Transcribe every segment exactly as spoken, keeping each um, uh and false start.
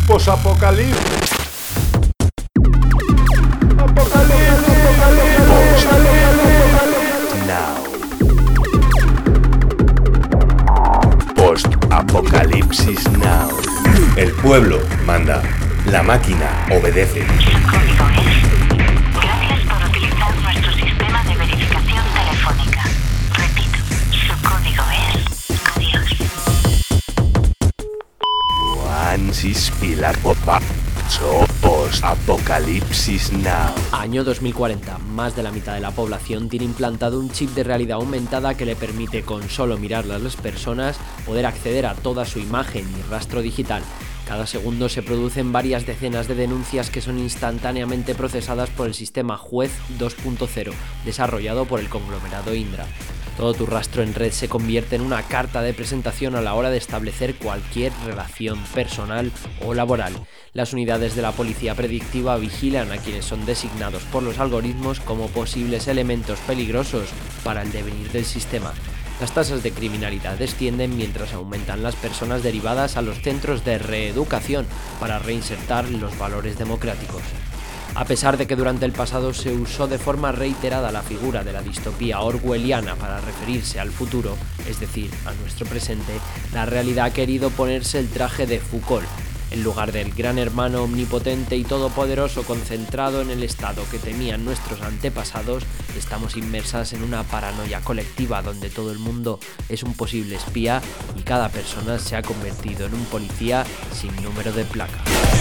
Posapocalipsis. Post-Apocalipsis Now. El pueblo manda, la máquina obedece. Su código es... Gracias por utilizar nuestro sistema de verificación telefónica. Repito, su código es... Adiós. Juansis Pilar Popa. Post-Apocalipsis Now. Año dos mil cuarenta. Más de la mitad de la población tiene implantado un chip de realidad aumentada que le permite, con solo mirarlas a las personas, poder acceder a toda su imagen y rastro digital. Cada segundo se producen varias decenas de denuncias que son instantáneamente procesadas por el sistema Juez dos punto cero, desarrollado por el conglomerado Indra. Todo tu rastro en red se convierte en una carta de presentación a la hora de establecer cualquier relación personal o laboral. Las unidades de la policía predictiva vigilan a quienes son designados por los algoritmos como posibles elementos peligrosos para el devenir del sistema. Las tasas de criminalidad descienden mientras aumentan las personas derivadas a los centros de reeducación para reinsertar los valores democráticos. A pesar de que durante el pasado se usó de forma reiterada la figura de la distopía orwelliana para referirse al futuro, es decir, a nuestro presente, la realidad ha querido ponerse el traje de Foucault. En lugar del gran hermano omnipotente y todopoderoso concentrado en el estado que temían nuestros antepasados, estamos inmersas en una paranoia colectiva donde todo el mundo es un posible espía y cada persona se ha convertido en un policía sin número de placa.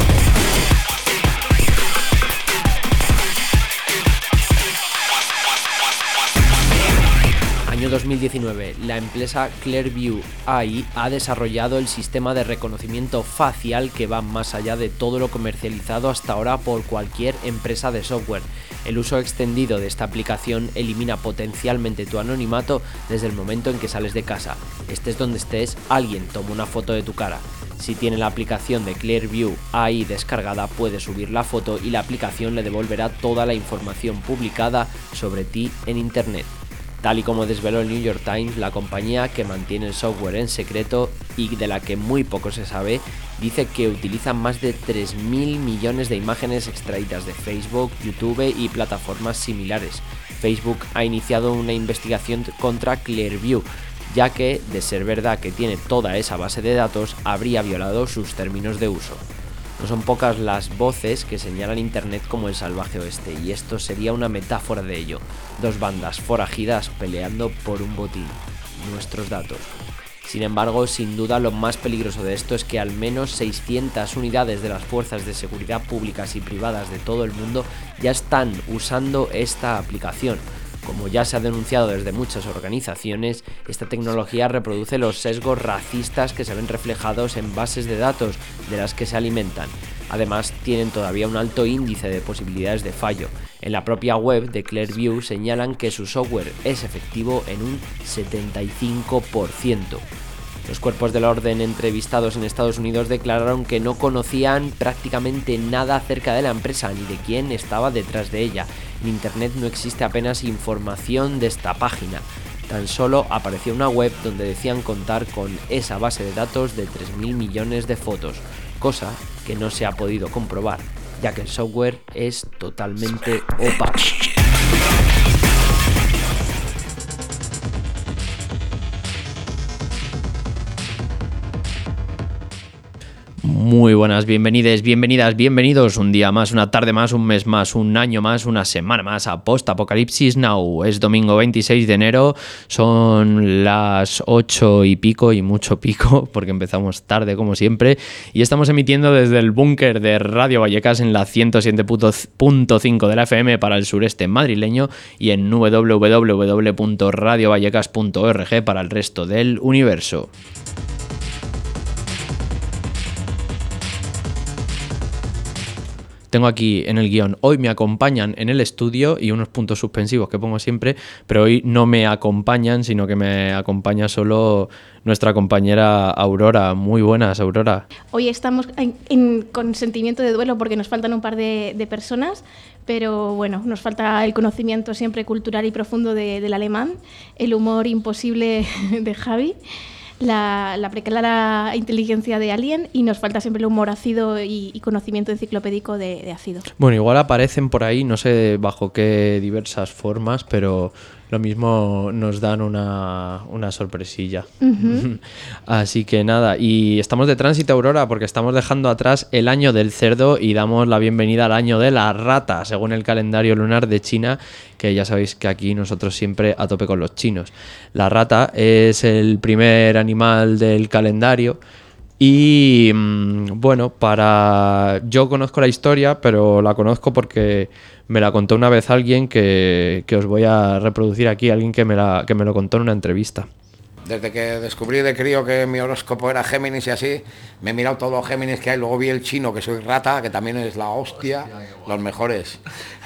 Año dos mil diecinueve, la empresa Clearview A I ha desarrollado el sistema de reconocimiento facial que va más allá de todo lo comercializado hasta ahora por cualquier empresa de software. El uso extendido de esta aplicación elimina potencialmente tu anonimato desde el momento en que sales de casa. Estés donde estés, alguien toma una foto de tu cara. Si tiene la aplicación de Clearview A I descargada, puede subir la foto y la aplicación le devolverá toda la información publicada sobre ti en Internet. Tal y como desveló el New York Times, la compañía que mantiene el software en secreto y de la que muy poco se sabe, dice que utilizan más de tres mil millones de imágenes extraídas de Facebook, YouTube y plataformas similares. Facebook ha iniciado una investigación contra Clearview, ya que, de ser verdad que tiene toda esa base de datos, habría violado sus términos de uso. No son pocas las voces que señalan Internet como el salvaje oeste, y esto sería una metáfora de ello. Dos bandas forajidas peleando por un botín, nuestros datos. Sin embargo, sin duda lo más peligroso de esto es que al menos seiscientas unidades de las fuerzas de seguridad públicas y privadas de todo el mundo ya están usando esta aplicación. Como ya se ha denunciado desde muchas organizaciones, esta tecnología reproduce los sesgos racistas que se ven reflejados en bases de datos de las que se alimentan. Además, tienen todavía un alto índice de posibilidades de fallo. En la propia web de Clearview señalan que su software es efectivo en un setenta y cinco por ciento. Los cuerpos del orden entrevistados en Estados Unidos declararon que no conocían prácticamente nada acerca de la empresa ni de quién estaba detrás de ella. En Internet no existe apenas información de esta página. Tan solo apareció una web donde decían contar con esa base de datos de tres mil millones de fotos, cosa que no se ha podido comprobar, ya que el software es totalmente opaco. Muy buenas, bienvenides, bienvenidas, bienvenidos un día más, una tarde más, un mes más, un año más, una semana más a Post Apocalipsis Now. Es domingo veintiséis de enero, son las ocho y pico y mucho pico porque empezamos tarde como siempre y estamos emitiendo desde el búnker de Radio Vallecas en la ciento siete punto cinco de la F M para el sureste madrileño y en doble u doble u doble u punto radio vallecas punto org para el resto del universo. Tengo aquí en el guión, hoy me acompañan en el estudio y unos puntos suspensivos que pongo siempre, pero hoy no me acompañan, sino que me acompaña solo nuestra compañera Aurora. Muy buenas, Aurora. Hoy estamos en, en, con sentimiento de duelo porque nos faltan un par de, de personas, pero bueno, nos falta el conocimiento siempre cultural y profundo de, del alemán, el humor imposible de Javi, la, la preclara inteligencia de Alien y nos falta siempre el humor ácido y, y conocimiento enciclopédico de, de ácido. Bueno, igual aparecen por ahí, no sé bajo qué diversas formas, pero lo mismo nos dan una, una sorpresilla. Uh-huh. Así que nada, y estamos de tránsito, Aurora, porque estamos dejando atrás el año del cerdo y damos la bienvenida al año de la rata, según el calendario lunar de China, que ya sabéis que aquí nosotros siempre a tope con los chinos. La rata es el primer animal del calendario. Y bueno, para yo conozco la historia, pero la conozco porque me la contó una vez alguien que, que os voy a reproducir aquí, alguien que me, la, que me lo contó en una entrevista. Desde que descubrí de crío que mi horóscopo era Géminis y así, me he mirado todos los Géminis que hay, luego vi el chino, que soy rata, que también es la hostia, los mejores.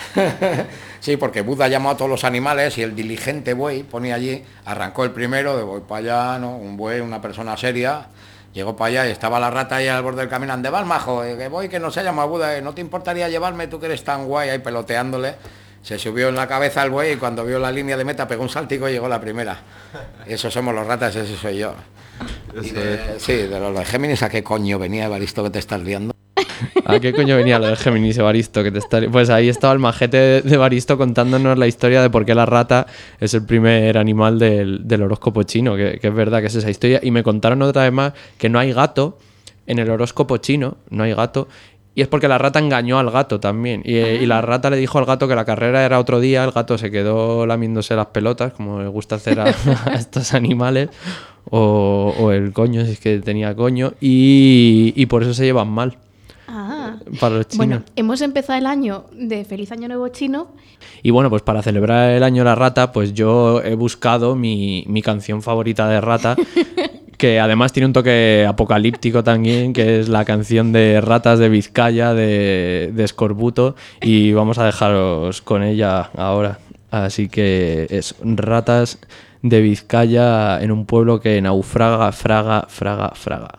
Sí, porque Buda llamó a todos los animales y el diligente buey, ponía allí, arrancó el primero, de voy para allá, ¿no? Un buey, una persona seria. Llegó para allá y estaba la rata ahí al borde del camino. ¿Dónde vas, majo? Que voy, que no se llama Buda. ¿No te importaría llevarme? Tú que eres tan guay, ahí peloteándole. Se subió en la cabeza el buey y cuando vio la línea de meta pegó un saltico y llegó la primera. Eso somos los ratas, ese soy yo. Y de, sí, de los de Géminis, ¿a qué coño venía, Evaristo, que te estás liando? ¿A qué coño venía lo de Géminis, Evaristo? Que te está... Pues ahí estaba el majete de Evaristo contándonos la historia de por qué la rata es el primer animal del, del horóscopo chino, que, que es verdad que es esa historia. Y me contaron otra vez más que no hay gato en el horóscopo chino, no hay gato, y es porque la rata engañó al gato también. Y, y la rata le dijo al gato que la carrera era otro día, el gato se quedó lamiéndose las pelotas, como le gusta hacer a, a estos animales, o, o el coño, si es que tenía coño, y, y por eso se llevan mal. Ah, para los chinos. Bueno, hemos empezado el año de Feliz Año Nuevo Chino. Y bueno, pues para celebrar el año de la rata, pues yo he buscado mi, mi canción favorita de rata, que además tiene un toque apocalíptico también, que es la canción de Ratas de Vizcaya, de, de Escorbuto, y vamos a dejaros con ella ahora. Así que es Ratas de Vizcaya en un pueblo que naufraga, fraga, fraga, fraga.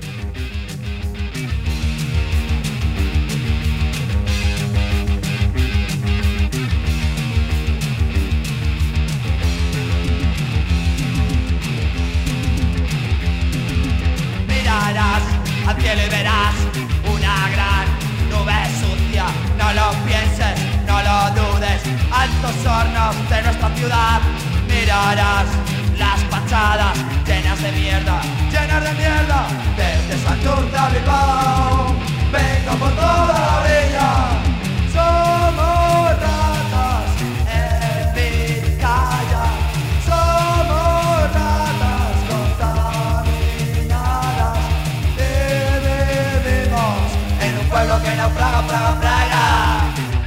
Al cielo y verás una gran nube sucia. No lo pienses, no lo dudes. Altos hornos de nuestra ciudad. Mirarás las fachadas llenas de mierda, llenas de mierda. Desde Santurce a Bilbao vengo por toda la orilla. Somos ratas en Vizcaya. Somos ratas contaminadas. En un pueblo que naufraga, fraga, fraga.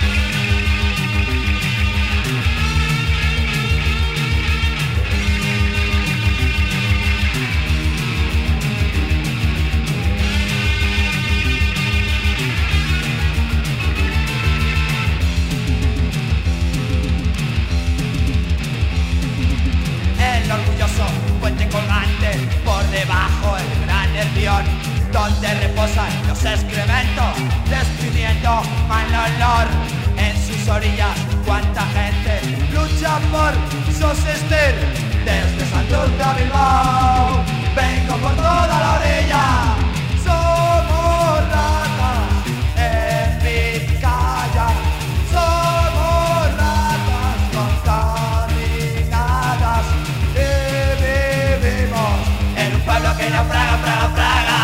El orgulloso puente colgante, por debajo el gran nervión, donde reposan los excrementos, despidiendo mal olor. En sus orillas, cuánta gente lucha por subsistir. Desde Santurce a Bilbao, vengo por toda la orilla. Somos ratas en Vizcaya. Somos ratas contaminadas. Y vivimos en un pueblo que naufraga, fraga, fraga.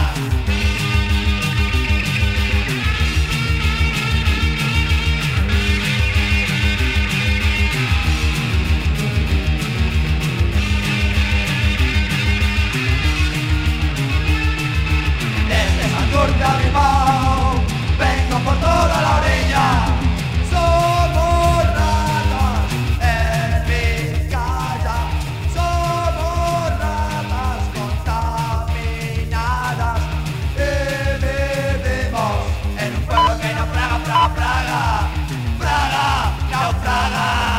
A Bilbao, vengo por toda la orilla. Somos ratas en Vizcaya. Somos ratas contaminadas. Y vivimos en un pueblo que naufraga, fraga, fraga. Fraga, naufraga.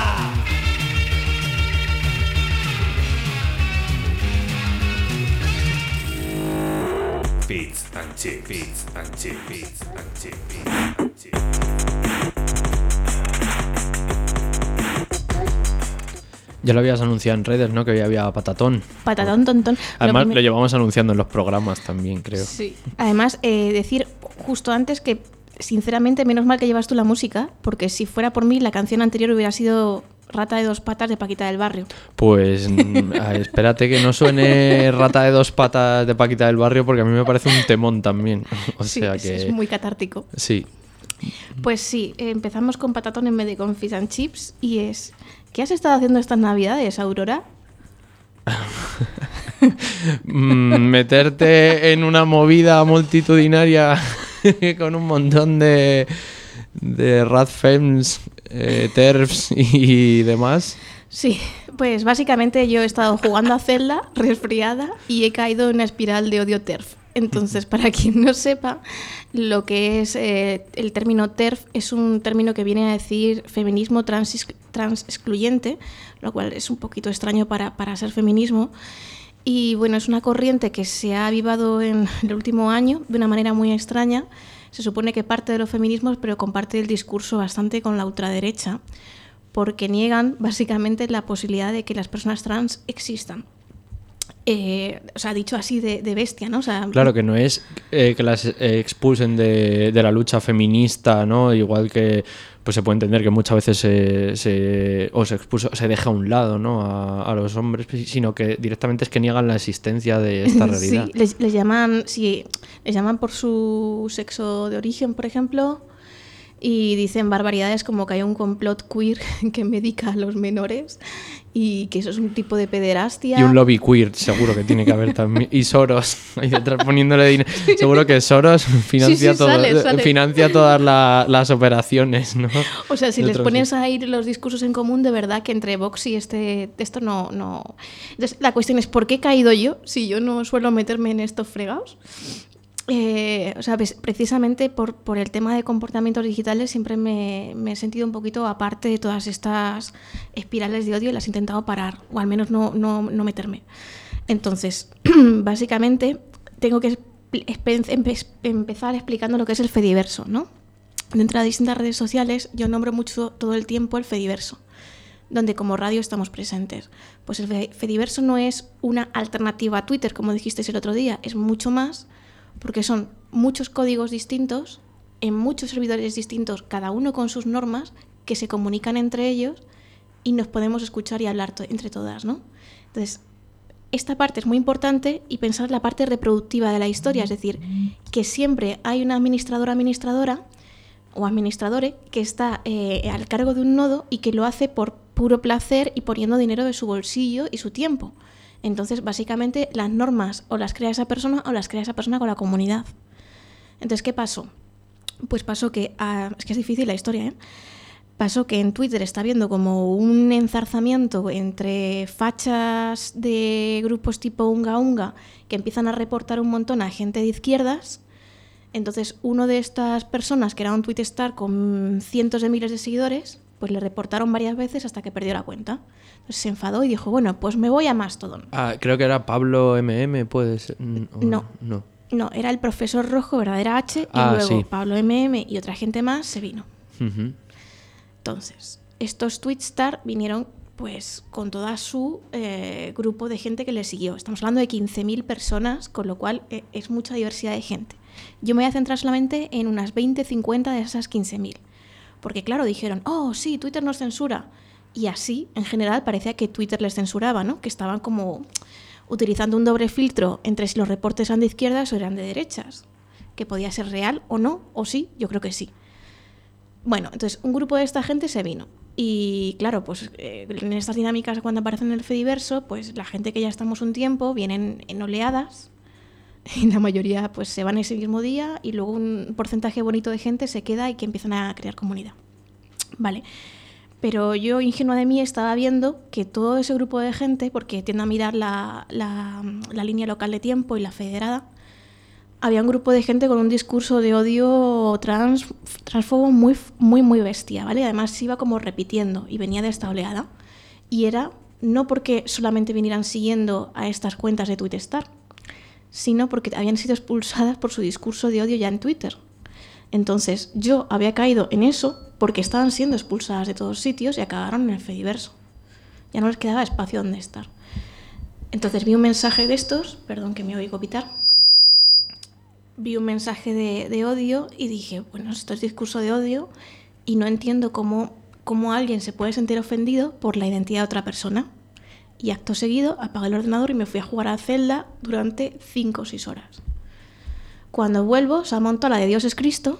Fits and chips, fits and chips, fits and chips, fits and chips. Ya lo habías anunciado en redes, ¿no? Que hoy había patatón. Patatón, tontón. Además, Lo lo llevamos anunciando en los programas también, creo. Sí. Además, eh, decir justo antes que, sinceramente, menos mal que llevas tú la música, porque si fuera por mí, la canción anterior hubiera sido Rata de dos patas de Paquita del Barrio. Pues mm, a- espérate que no suene Rata de dos patas de Paquita del Barrio, porque a mí me parece un temón también. O Sí, sea es, que... es muy catártico. Sí. Pues sí, eh, empezamos con patatón en vez de con fish and chips y es... ¿Qué has estado haciendo estas navidades, Aurora? Mm, meterte en una movida multitudinaria con un montón de, de radfems, eh, terfs y demás. Sí, pues básicamente yo he estado jugando a Zelda, resfriada, y he caído en una espiral de odio TERF. Entonces, para quien no sepa, lo que es eh, el término TERF es un término que viene a decir feminismo trans, trans excluyente, lo cual es un poquito extraño para, para ser feminismo. Y bueno, es una corriente que se ha avivado en el último año de una manera muy extraña. Se supone que parte de los feminismos, pero comparte el discurso bastante con la ultraderecha, porque niegan básicamente la posibilidad de que las personas trans existan. Eh, o sea, dicho así de, de bestia, ¿no? O sea, Claro que no es eh, que las eh, expulsen de, de la lucha feminista, ¿no? Igual que pues se puede entender que muchas veces se, se, o se expulsa, se deja a un lado, ¿no? A, a los hombres, sino que directamente es que niegan la existencia de esta realidad. Sí, les, les llaman, sí, les llaman por su sexo de origen, por ejemplo, y dicen barbaridades como que hay un complot queer que medica a los menores y que eso es un tipo de pederastia. Y un lobby queer, seguro que tiene que haber también. Y Soros, ahí detrás poniéndole dinero. Seguro que Soros financia, Sí, sí, todo, sale, sale. financia todas la- las operaciones, ¿no? O sea, si De les otros pones sitios. a ir los discursos en común, de verdad que entre Vox y este, esto no, no... Entonces, la cuestión es, ¿por qué he caído yo si yo no suelo meterme en estos fregados? Eh, o sea, ves, precisamente por, por el tema de comportamientos digitales siempre me, me he sentido un poquito aparte de todas estas espirales de odio y las he intentado parar, o al menos no, no, no meterme. Entonces, básicamente, tengo que espe- empe- empezar explicando lo que es el Fediverso, ¿no? Dentro de distintas redes sociales yo nombro mucho todo el tiempo el Fediverso, donde como radio estamos presentes. Pues el Fe- Fediverso no es una alternativa a Twitter, como dijisteis el otro día, es mucho más, porque son muchos códigos distintos, en muchos servidores distintos, cada uno con sus normas, que se comunican entre ellos y nos podemos escuchar y hablar to- entre todas, ¿no? Entonces, esta parte es muy importante y pensar la parte reproductiva de la historia, es decir, que siempre hay una administradora administradora o administradore que está eh, al cargo de un nodo y que lo hace por puro placer y poniendo dinero de su bolsillo y su tiempo. Entonces, básicamente, las normas o las crea esa persona o las crea esa persona con la comunidad. Entonces, ¿qué pasó? Pues pasó que... ah, es que es difícil la historia, ¿eh? Pasó que en Twitter está habiendo como un enzarzamiento entre fachas de grupos tipo Unga Unga que empiezan a reportar un montón a gente de izquierdas. Entonces, uno de estas personas, que era un Twitterstar con cientos de miles de seguidores, pues le reportaron varias veces hasta que perdió la cuenta. Entonces se enfadó y dijo, bueno, pues me voy a Mastodon. Ah, creo que era Pablo M M, puede ser. Mm, o No. no. No, era el profesor Rojo, verdadera H, y Ah, luego sí. Pablo M M y otra gente más se vino. Ujú. Entonces, estos Twitstar vinieron pues con toda su eh, grupo de gente que le siguió. Estamos hablando de quince mil personas, con lo cual eh, es mucha diversidad de gente. Yo me voy a centrar solamente en unas veinte, cincuenta de esas quince mil. Porque claro, dijeron, oh, sí, Twitter nos censura. Y así, en general, parecía que Twitter les censuraba, ¿no? Que estaban como utilizando un doble filtro entre si los reportes eran de izquierdas o eran de derechas. Que podía ser real o no, o sí, yo creo que sí. Bueno, entonces un grupo de esta gente se vino. Y claro, pues eh, en estas dinámicas cuando aparecen en el Fediverso, pues la gente que ya estamos un tiempo vienen en oleadas y la mayoría pues se van ese mismo día y luego un porcentaje bonito de gente se queda y que empiezan a crear comunidad. Vale, pero yo ingenua de mí estaba viendo que todo ese grupo de gente, porque tiendo a mirar la, la, la línea local de tiempo y la federada, había un grupo de gente con un discurso de odio trans, transfobo muy, muy, muy bestia, ¿vale? Además se iba como repitiendo y venía de esta oleada. Y era no porque solamente vinieran siguiendo a estas cuentas de Twitterstar, sino porque habían sido expulsadas por su discurso de odio ya en Twitter. Entonces yo había caído en eso porque estaban siendo expulsadas de todos sitios y acabaron en el Fediverso. ya no les quedaba espacio donde estar. Entonces vi un mensaje de estos, perdón que me oigo pitar, vi un mensaje de, de odio y dije, bueno, esto es discurso de odio y no entiendo cómo, cómo alguien se puede sentir ofendido por la identidad de otra persona. Y acto seguido apagué el ordenador y me fui a jugar a Zelda durante cinco o seis horas. Cuando vuelvo, se ha montado la de Dios es Cristo.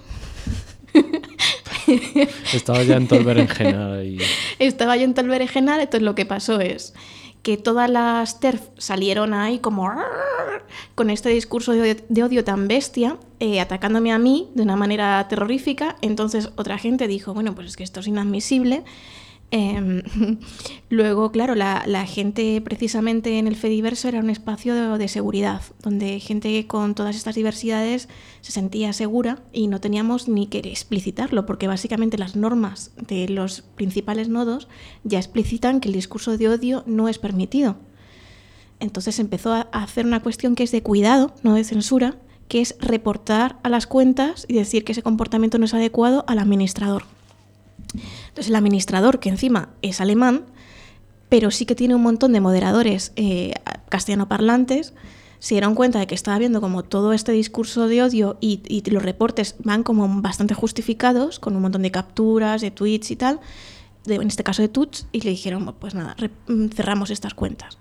Estaba ya en todo el berenjenal. Y... Estaba yo en todo el berenjenal, entonces lo que pasó es que todas las TERF salieron ahí como con este discurso de odio, de odio tan bestia, eh, atacándome a mí de una manera terrorífica. Entonces otra gente dijo, bueno, pues es que esto es inadmisible. Eh, luego, claro, la, la gente precisamente en el Fediverso era un espacio de, de seguridad, donde gente con todas estas diversidades se sentía segura y no teníamos ni que explicitarlo, porque básicamente las normas de los principales nodos ya explicitan que el discurso de odio no es permitido. Entonces empezó a hacer una cuestión que es de cuidado, no de censura, que es reportar a las cuentas y decir que ese comportamiento no es adecuado al administrador. Entonces el administrador, que encima es alemán, pero sí que tiene un montón de moderadores eh, castellanoparlantes, se dieron cuenta de que estaba viendo como todo este discurso de odio y, y los reportes van como bastante justificados, con un montón de capturas, de tweets y tal, de, en este caso de tuts, y le dijeron, pues nada, re, cerramos estas cuentas.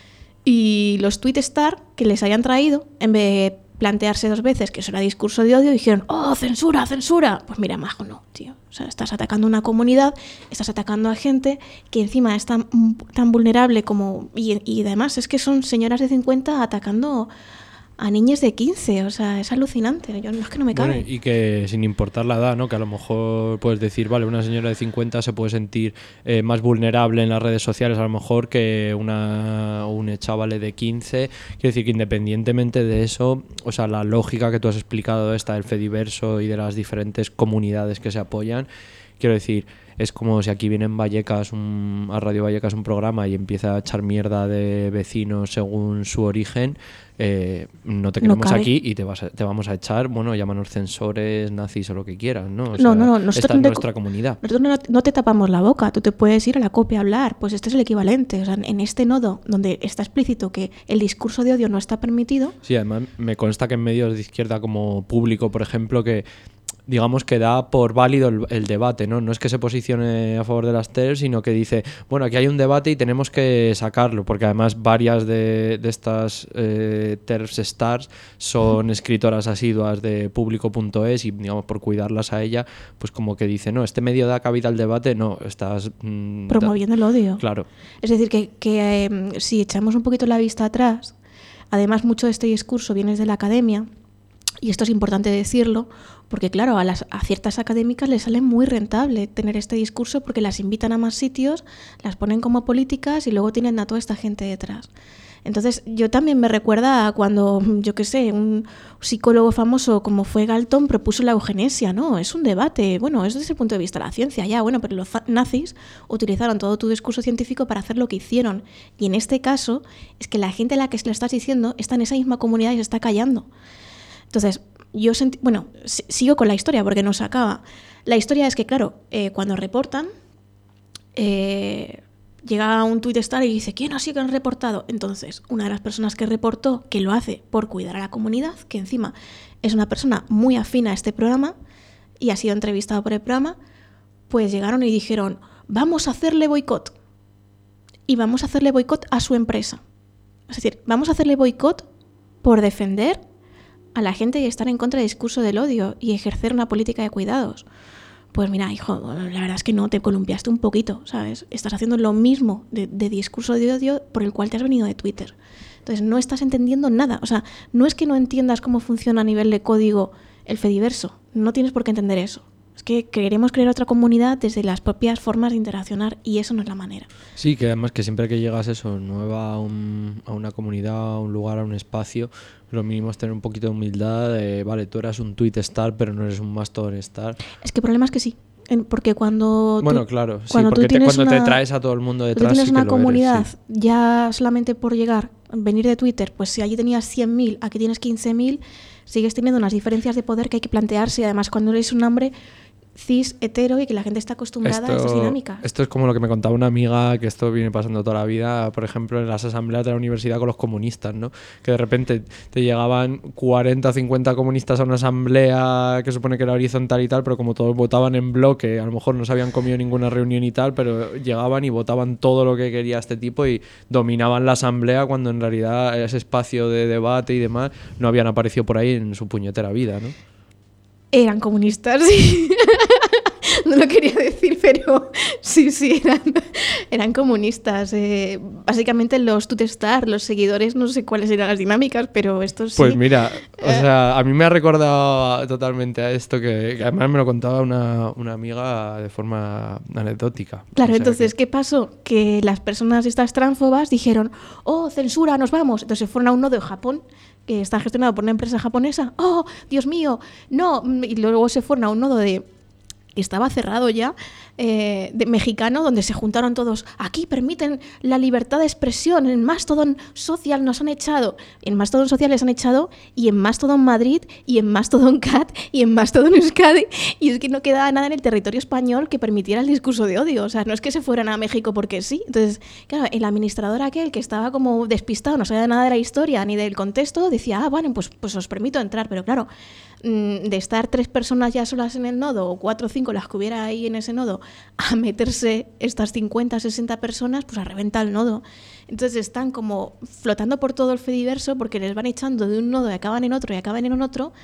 Y los tweetstar que les habían traído, en vez de plantearse dos veces que eso era discurso de odio, dijeron, ¡oh, censura, censura! Pues mira, majo, no, tío. O sea, estás atacando a una comunidad, estás atacando a gente que encima es tan, tan vulnerable como... Y, y además es que son señoras de cincuenta atacando a niñas de quince, o sea, es alucinante. Yo, es que no me cabe. Bueno, y que sin importar la edad, ¿no? Que a lo mejor puedes decir, vale, una señora de cincuenta se puede sentir eh, más vulnerable en las redes sociales a lo mejor que una un chavale de quince. Quiero decir que independientemente de eso, o sea, la lógica que tú has explicado esta del Fediverso y de las diferentes comunidades que se apoyan, quiero decir, es como si aquí viene en Vallecas, un, a Radio Vallecas un programa y empieza a echar mierda de vecinos según su origen, eh, no te queremos no aquí y te, vas a, te vamos a echar, bueno, llámanos censores, nazis o lo que quieras, ¿no? O sea, no, no, no, nosotros esta es no te, nuestra comunidad. Nosotros no, no te tapamos la boca, tú te puedes ir a la copia a hablar, pues este es el equivalente. O sea, en este nodo donde está explícito que el discurso de odio no está permitido... Sí, además me consta que en medios de izquierda como Público, por ejemplo, que digamos que da por válido el, el debate, ¿no? No es que se posicione a favor de las TERF, sino que dice, bueno, aquí hay un debate y tenemos que sacarlo, porque además varias de, de estas eh, TERF stars son escritoras asiduas de Público punto es y, digamos, por cuidarlas a ella, pues como que dice, no, este medio da cabida al debate, no, estás... Mmm, promoviendo el odio. Claro. Es decir, que, que eh, si echamos un poquito la vista atrás, además mucho de este discurso viene de la academia, y esto es importante decirlo, porque claro, a, las, a ciertas académicas les sale muy rentable tener este discurso porque las invitan a más sitios, las ponen como políticas y luego tienen a toda esta gente detrás. Entonces yo también me recuerda a cuando, yo qué sé, un psicólogo famoso como fue Galton propuso la eugenesia, ¿no? Es un debate, bueno, es desde el punto de vista de la ciencia, ya, bueno, pero los nazis utilizaron todo tu discurso científico para hacer lo que hicieron. Y en este caso es que la gente a la que se lo estás diciendo está en esa misma comunidad y se está callando. Entonces, yo sentí, bueno, sigo con la historia porque no se acaba. La historia es que, claro, eh, cuando reportan, eh, llega un tweetstar y dice, ¿quién ha sido que han reportado? Entonces, una de las personas que reportó, que lo hace por cuidar a la comunidad, que encima es una persona muy afín a este programa y ha sido entrevistada por el programa, pues llegaron y dijeron, vamos a hacerle boicot. Y vamos a hacerle boicot a su empresa. Es decir, vamos a hacerle boicot por defender a la gente y estar en contra del discurso del odio y ejercer una política de cuidados. Pues mira, hijo, la verdad es que no, te columpiaste un poquito, ¿sabes? Estás haciendo lo mismo de, de discurso de odio por el cual te has venido de Twitter. Entonces no estás entendiendo nada. O sea, no es que no entiendas cómo funciona a nivel de código el Fediverso. No tienes por qué entender eso. Es que queremos crear otra comunidad desde las propias formas de interaccionar y eso no es la manera. Sí, que además que siempre que llegas eso, nueva a, un, a una comunidad, a un lugar, a un espacio, lo mínimo es tener un poquito de humildad. De, vale, tú eras un tweet star, pero no eres un Mastodon star. Es que el problema es que sí. Porque cuando bueno, tú, claro, sí, cuando porque tú tienes te, cuando una, te traes a todo el mundo detrás, tú tienes sí una que comunidad, lo eres, sí. Ya solamente por llegar, venir de Twitter, pues si allí tenías cien mil, aquí tienes quince mil, sigues teniendo unas diferencias de poder que hay que plantearse y además cuando eres un hombre, cis, hetero y que la gente está acostumbrada a esas dinámicas. Esto es como lo que me contaba una amiga, que esto viene pasando toda la vida, por ejemplo, en las asambleas de la universidad con los comunistas, ¿no? Que de repente te llegaban cuarenta o cincuenta comunistas a una asamblea que supone que era horizontal y tal, pero como todos votaban en bloque, a lo mejor no se habían comido ninguna reunión y tal, pero llegaban y votaban todo lo que quería este tipo y dominaban la asamblea cuando en realidad ese espacio de debate y demás no habían aparecido por ahí en su puñetera vida, ¿no? Eran comunistas, sí. No lo quería decir, pero sí, sí, eran, eran comunistas. Eh, básicamente los tutestar, los seguidores, no sé cuáles eran las dinámicas, pero estos sí. Pues mira, o sea, a mí me ha recordado totalmente a esto, que, que además me lo contaba una, una amiga de forma anecdótica. Claro, O sea entonces, que... ¿qué pasó? Que las personas estas transfobas dijeron, oh, censura, nos vamos. Entonces se fueron a un nodo de Japón, que está gestionado por una empresa japonesa. Oh, Dios mío, no. Y luego se fueron a un nodo de... que estaba cerrado ya, eh, de mexicano, donde se juntaron todos. Aquí permiten la libertad de expresión. En Mastodon Social nos han echado. En Mastodon Social les han echado, y en Mastodon Madrid, y en Mastodon Cat, y en Mastodon Euskadi. Y es que no quedaba nada en el territorio español que permitiera el discurso de odio. O sea, no es que se fueran a México porque sí. Entonces, claro, el administrador aquel que estaba como despistado, no sabía nada de la historia ni del contexto, decía, ah, bueno, pues, pues os permito entrar. Pero claro, de estar tres personas ya solas en el nodo, o cuatro o cinco las que hubiera ahí en ese nodo, a meterse estas cincuenta, sesenta personas, pues a reventar el nodo. Entonces están como flotando por todo el Fediverso porque les van echando de un nodo y acaban en otro y acaban en otro.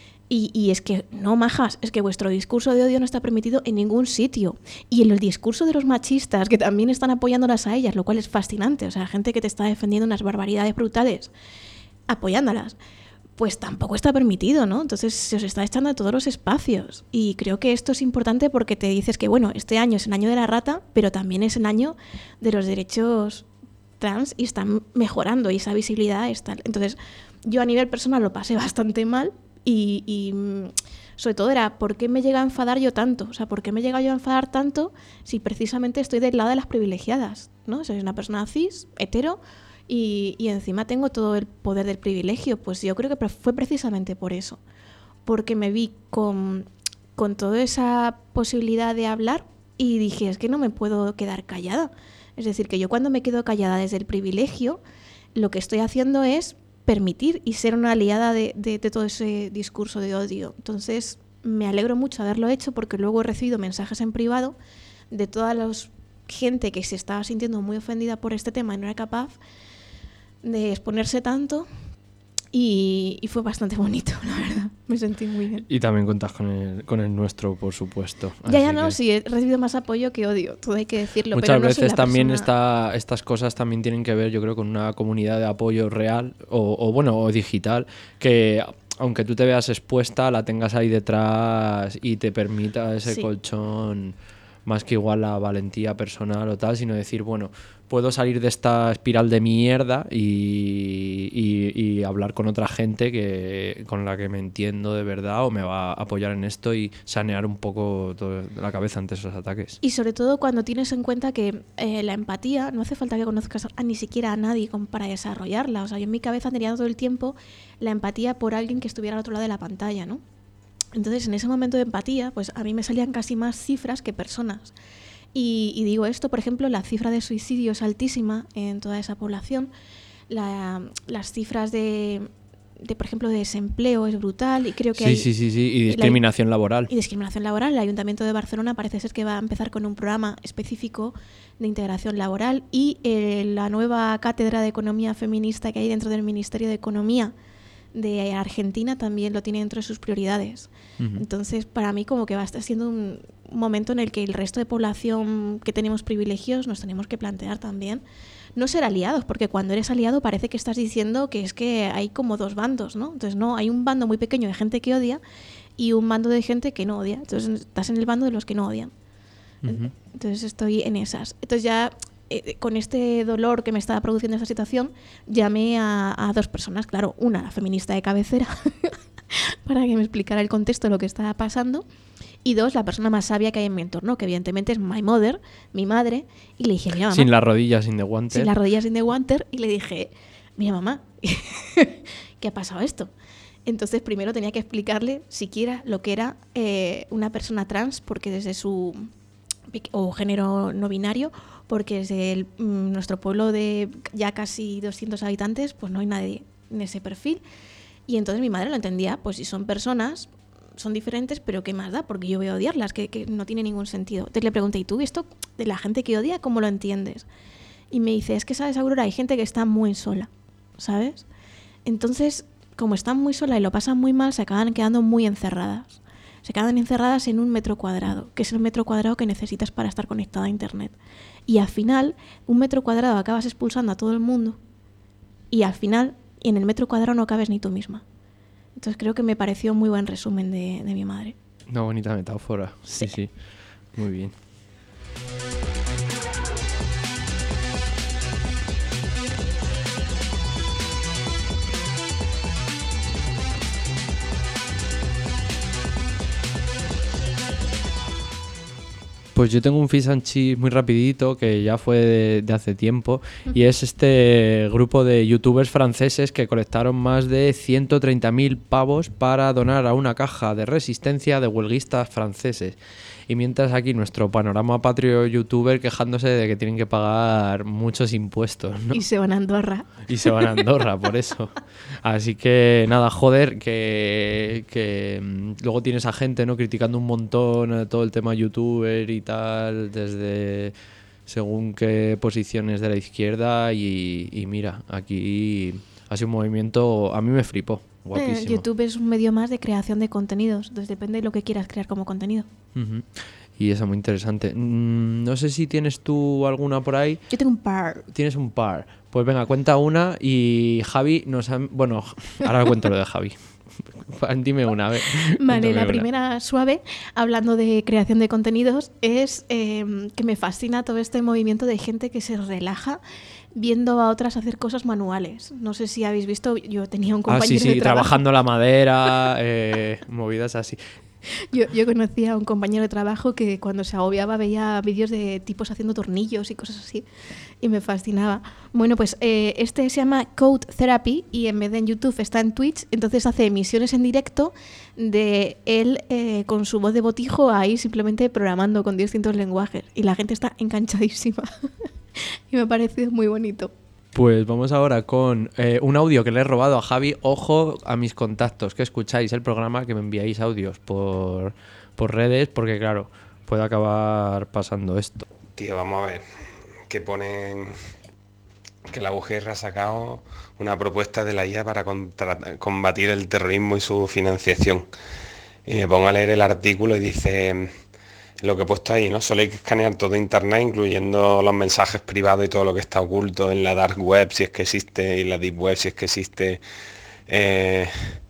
Y, y es que, no, majas, es que vuestro discurso de odio no está permitido en ningún sitio. Y en el discurso de los machistas, que también están apoyándolas a ellas, lo cual es fascinante. O sea, gente que te está defendiendo unas barbaridades brutales, apoyándolas, pues tampoco está permitido, ¿no? Entonces se os está echando a todos los espacios. Y creo que esto es importante porque te dices que, bueno, este año es el año de la rata, pero también es el año de los derechos trans y están mejorando y esa visibilidad está... Entonces, yo a nivel personal lo pasé bastante mal y, y sobre todo era, ¿por qué me llega a enfadar yo tanto? O sea, ¿por qué me llega yo a enfadar tanto si precisamente estoy del lado de las privilegiadas, ¿no? Soy una persona cis, hetero, Y, y encima tengo todo el poder del privilegio. Pues yo creo que fue precisamente por eso, porque me vi con, con toda esa posibilidad de hablar y dije, es que no me puedo quedar callada. Es decir, que yo cuando me quedo callada desde el privilegio, lo que estoy haciendo es permitir y ser una aliada de, de, de todo ese discurso de odio. Entonces me alegro mucho haberlo hecho, porque luego he recibido mensajes en privado de toda la gente que se estaba sintiendo muy ofendida por este tema y no era capaz de exponerse tanto, y, y fue bastante bonito, la verdad. Me sentí muy bien. Y también cuentas con el, con el nuestro, por supuesto. Ya, Así ya no, que... sí, he recibido más apoyo que odio, todo hay que decirlo. Muchas pero no veces soy la también persona... esta, estas cosas también tienen que ver, yo creo, con una comunidad de apoyo real o, o bueno, o digital, que aunque tú te veas expuesta, la tengas ahí detrás y te permita ese Sí. colchón, más que igual la valentía personal o tal, sino decir, bueno, puedo salir de esta espiral de mierda y, y, y hablar con otra gente que con la que me entiendo de verdad o me va a apoyar en esto y sanear un poco todo, la cabeza ante esos ataques. Y sobre todo cuando tienes en cuenta que eh, la empatía, no hace falta que conozcas a, ni siquiera a nadie con, para desarrollarla. O sea, yo en mi cabeza tenía todo el tiempo la empatía por alguien que estuviera al otro lado de la pantalla, ¿no? Entonces, en ese momento de empatía, pues a mí me salían casi más cifras que personas. Y, y digo esto, por ejemplo, la cifra de suicidio es altísima en toda esa población. La, las cifras de, de, por ejemplo, de desempleo es brutal. Y creo que Sí, hay, sí, sí, sí, y discriminación la, laboral. Y discriminación laboral. El Ayuntamiento de Barcelona parece ser que va a empezar con un programa específico de integración laboral, y eh, la nueva cátedra de economía feminista que hay dentro del Ministerio de Economía de Argentina también lo tiene dentro de sus prioridades. Uh-huh. Entonces, para mí como que va a estar siendo un momento en el que el resto de población que tenemos privilegios nos tenemos que plantear también no ser aliados, porque cuando eres aliado parece que estás diciendo que es que hay como dos bandos, ¿no? Entonces no, hay un bando muy pequeño de gente que odia y un bando de gente que no odia. Entonces estás en el bando de los que no odian. Uh-huh. Entonces estoy en esas. Entonces ya eh, con este dolor que me estaba produciendo esta situación, llamé a, a dos personas, claro, una, la feminista de cabecera, para que me explicara el contexto de lo que estaba pasando, y dos, la persona más sabia que hay en mi entorno, que evidentemente es my mother, mi madre, y le dije, mira, mamá, sin las rodillas, sin the guantes. Sin las rodillas, sin the guantes, y le dije, mira, mamá, ¿qué ha pasado esto? Entonces primero tenía que explicarle siquiera lo que era eh, una persona trans, porque desde su o género no binario, porque desde el, mm, nuestro pueblo de ya casi doscientos habitantes, pues no hay nadie en ese perfil. Y entonces mi madre lo entendía, pues si son personas, son diferentes, pero ¿qué más da? Porque yo voy a odiarlas, que, que no tiene ningún sentido. Entonces le pregunté, ¿y tú esto de la gente que odia, cómo lo entiendes? Y me dice, es que, ¿sabes, Aurora? Hay gente que está muy sola, ¿sabes? Entonces, como están muy sola y lo pasan muy mal, se acaban quedando muy encerradas. Se quedan encerradas en un metro cuadrado, que es el metro cuadrado que necesitas para estar conectada a internet. Y al final, un metro cuadrado acabas expulsando a todo el mundo y al final, en el metro cuadrado no cabes ni tú misma. Entonces creo que me pareció un muy buen resumen de, de mi madre. Una bonita metáfora. Sí, sí. sí. Muy bien. Pues yo tengo un fish and chips muy rapidito que ya fue de, de hace tiempo y es este grupo de youtubers franceses que colectaron más de ciento treinta mil pavos para donar a una caja de resistencia de huelguistas franceses. Y mientras aquí nuestro panorama patrio youtuber quejándose de que tienen que pagar muchos impuestos, ¿no? Y se van a Andorra. Y se van a Andorra, por eso. Así que nada, joder, que, que mm, luego tienes a gente, ¿no?, criticando un montón a todo el tema youtuber y tal, desde según qué posiciones de la izquierda y, y mira, aquí ha sido un movimiento, a mí me flipó. Guapísimo. Eh, YouTube es un medio más de creación de contenidos, entonces depende de lo que quieras crear como contenido. Uh-huh. Y eso, muy interesante. Mm, no sé si tienes tú alguna por ahí. Yo tengo un par. Tienes un par. Pues venga, cuenta una y Javi nos ha... Bueno, ahora cuento lo de Javi. Dime una, a ver. Vale, Cuéntame la una. primera suave, hablando de creación de contenidos, es eh, que me fascina todo este movimiento de gente que se relaja viendo a otras hacer cosas manuales. No sé si habéis visto, yo tenía un compañero Ah, sí, sí, de trabajo. trabajando la madera, eh, movidas así. Yo, yo conocía a un compañero de trabajo que cuando se agobiaba veía vídeos de tipos haciendo tornillos y cosas así y me fascinaba. Bueno, pues eh, este se llama Code Therapy y en vez de en YouTube está en Twitch, entonces hace emisiones en directo de él eh, con su voz de botijo ahí simplemente programando con distintos lenguajes y la gente está enganchadísima y me ha parecido muy bonito. Pues vamos ahora con eh, un audio que le he robado a Javi. Ojo a mis contactos, que escucháis el programa, que me enviáis audios por, por redes, porque claro, puede acabar pasando esto. Tío, vamos a ver, que ponen que la U G R ha sacado una propuesta de la I A para contra- combatir el terrorismo y su financiación. Y me pongo a leer el artículo y dice... Lo que he puesto ahí, ¿no? Solo hay que escanear todo Internet, incluyendo los mensajes privados y todo lo que está oculto en la dark web, si es que existe, y la deep web, si es que existe. Eh,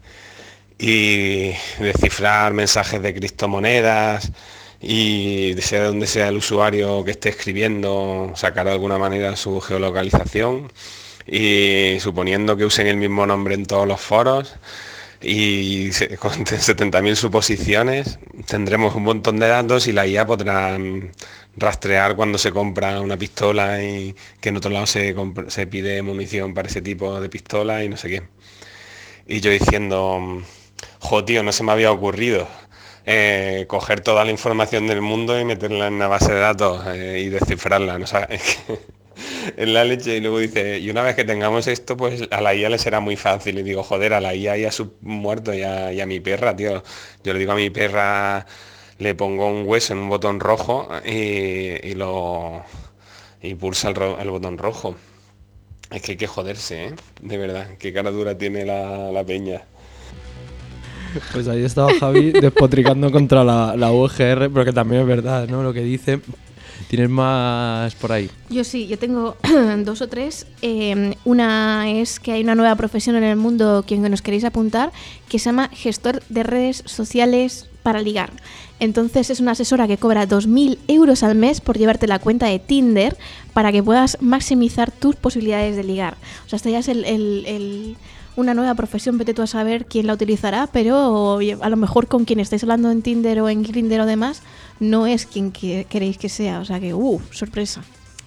y descifrar mensajes de criptomonedas y sea de donde sea el usuario que esté escribiendo, sacar de alguna manera su geolocalización y suponiendo que usen el mismo nombre en todos los foros. Y se- con setenta mil suposiciones tendremos un montón de datos y la I A podrá mm, rastrear cuando se compra una pistola y que en otro lado se, compra- se pide munición para ese tipo de pistola y no sé qué. Y yo diciendo, mm, jo tío, no se me había ocurrido eh, coger toda la información del mundo y meterla en una base de datos eh, y descifrarla, ¿no? O sea, es que en la leche. Y luego dice, y una vez que tengamos esto, pues a la I A le será muy fácil. Y digo, joder, a la I A y a su muerto y a, y a mi perra, tío. Yo le digo a mi perra, le pongo un hueso en un botón rojo y, y lo y pulsa el, ro- el botón rojo. Es que hay que joderse, ¿eh? De verdad, qué cara dura tiene la, la peña. Pues ahí estaba Javi despotricando contra la, la U G R, pero que también es verdad, ¿no? Lo que dice. ¿Tienes más por ahí? Yo sí, yo tengo dos o tres. Eh, una es que hay una nueva profesión en el mundo que nos queréis apuntar, que se llama gestor de redes sociales para ligar. Entonces es una asesora que cobra dos mil euros al mes por llevarte la cuenta de Tinder para que puedas maximizar tus posibilidades de ligar. O sea, esta ya es el, el, el, una nueva profesión, vete tú a saber quién la utilizará, pero oye, a lo mejor con quien estáis hablando en Tinder o en Grindr o demás, no es quien que, queréis que sea. O sea que, uh, sorpresa.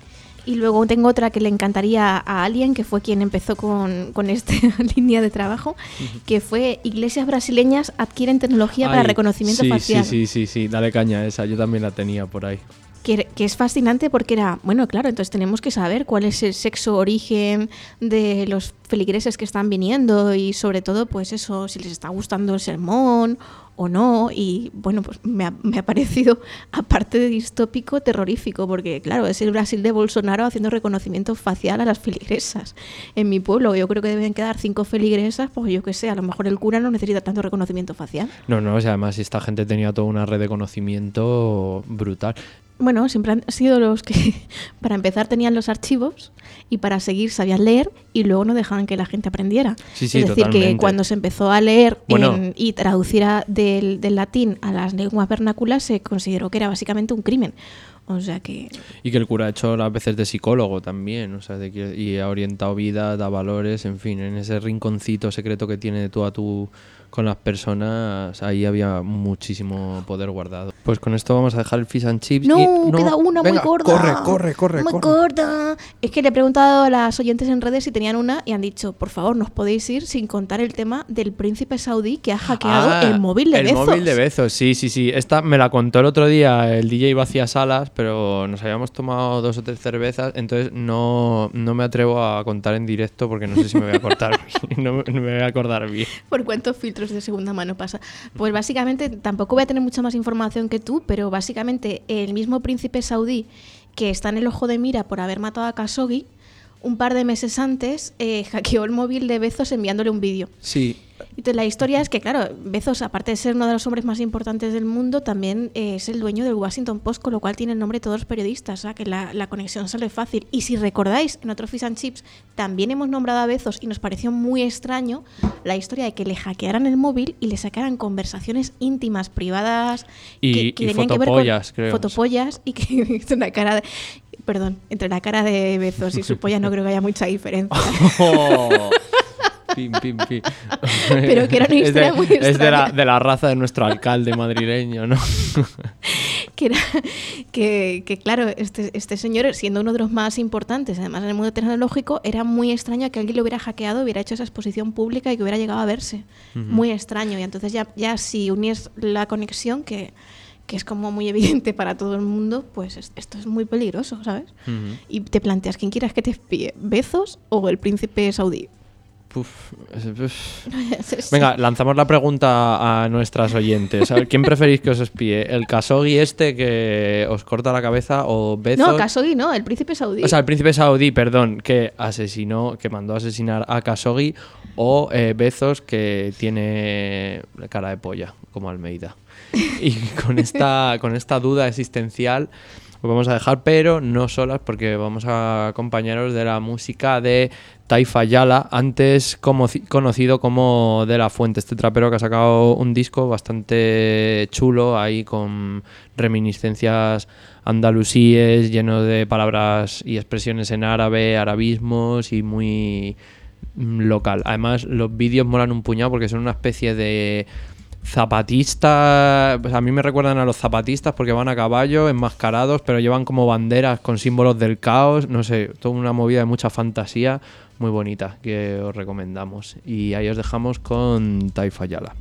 Y luego tengo otra que le encantaría a alguien, que fue quien empezó con, con esta línea de trabajo, que fue iglesias brasileñas adquieren tecnología para Ay, reconocimiento sí, facial. Sí, sí, sí, sí, dale caña a esa, yo también la tenía por ahí. Que, que es fascinante porque era, bueno, claro, entonces tenemos que saber cuál es el sexo origen de los feligreses que están viniendo y sobre todo, pues eso, si les está gustando el sermón o no. Y bueno, pues me ha, me ha parecido, aparte de distópico, terrorífico, porque claro, es el Brasil de Bolsonaro haciendo reconocimiento facial a las feligresas. En mi pueblo yo creo que deben quedar cinco feligresas, pues yo qué sé, a lo mejor el cura no necesita tanto reconocimiento facial. No, no, o sea, además esta gente tenía toda una red de conocimiento brutal. Bueno, siempre han sido los que, para empezar, tenían los archivos y para seguir sabían leer y luego no dejaban que la gente aprendiera. Sí, sí, es decir, totalmente. que cuando se empezó a leer Bueno. en- y traducir a- del, del latín a las lenguas vernáculas, se consideró que era básicamente un crimen. O sea que... Y que el cura ha hecho las veces de psicólogo también, o sea, de que- y ha orientado vida, da valores, en fin, en ese rinconcito secreto que tiene de tú a tú con las personas, ahí había muchísimo poder guardado. Pues con esto vamos a dejar el fish and chips. No, y- queda una venga, muy gorda. Corre, corre, corre, Muy corre. gorda. Es que le he preguntado a las oyentes en redes si tenían una y han dicho, por favor, nos podéis ir sin contar el tema del príncipe saudí que ha hackeado Ah, el móvil de el Bezos. móvil de Bezos, sí, sí, sí. Esta me la contó el otro día el D J Vacía Salas, pero nos habíamos tomado dos o tres cervezas, entonces no, no me atrevo a contar en directo porque no sé si me voy a cortar, no, me- no me voy a acordar bien. ¿Por cuántos filtros de segunda mano pasa? Pues básicamente, tampoco voy a tener mucha más información que tú, pero básicamente el mismo príncipe saudí que está en el ojo de mira por haber matado a Khashoggi, un par de meses antes eh, hackeó el móvil de Bezos enviándole un vídeo. Sí, Entonces, la historia es que, claro, Bezos, aparte de ser uno de los hombres más importantes del mundo, también eh, es el dueño del Washington Post, con lo cual tiene el nombre de todos los periodistas, o sea, que la, la conexión sale fácil. Y si recordáis, en otro Fish and Chips también hemos nombrado a Bezos y nos pareció muy extraño la historia de que le hackearan el móvil y le sacaran conversaciones íntimas, privadas, Y- que, y tenían que ver fotopollas, con creo. fotopollas y que entre la cara de... Perdón, entre la cara de Bezos y su polla no creo que haya mucha diferencia. Oh. Pim, pim, pim. Pero que era una Es de- historia muy Es de la, extraña. de la raza de nuestro alcalde madrileño, ¿no? que era que, que, claro, este, este señor, siendo uno de los más importantes, además en el mundo tecnológico, era muy extraño que alguien lo hubiera hackeado, hubiera hecho esa exposición pública y que hubiera llegado a verse. Muy extraño. Y entonces ya, ya si unís la conexión, que, que es como muy evidente para todo el mundo, pues es- esto es muy peligroso, ¿sabes? Ujú. Y te planteas, ¿quién quieras que te espíe? ¿Bezos o el príncipe saudí? Puf, es- puf. Venga, lanzamos la pregunta a nuestras oyentes. A ver, ¿quién preferís que os espíe? ¿El Khashoggi este que os corta la cabeza o Bezos? No, Khashoggi no, el príncipe saudí. O sea, el príncipe saudí, perdón, que asesinó, que mandó a asesinar a Khashoggi, o eh, Bezos, que tiene cara de polla, como Almeida. Y con esta, con esta duda existencial os vamos a dejar, pero no solas, porque vamos a acompañaros de la música de Taifa Yala, antes como, conocido como De La Fuente, este trapero que ha sacado un disco bastante chulo, ahí con reminiscencias andalusíes, lleno de palabras y expresiones en árabe, arabismos y muy mm, local. Además, los vídeos molan un puñado porque son una especie de zapatistas, pues a mí me recuerdan a los zapatistas porque van a caballo, enmascarados, pero llevan como banderas con símbolos del caos, no sé, toda una movida de mucha fantasía muy bonita que os recomendamos. Y ahí os dejamos con Taifa Yala.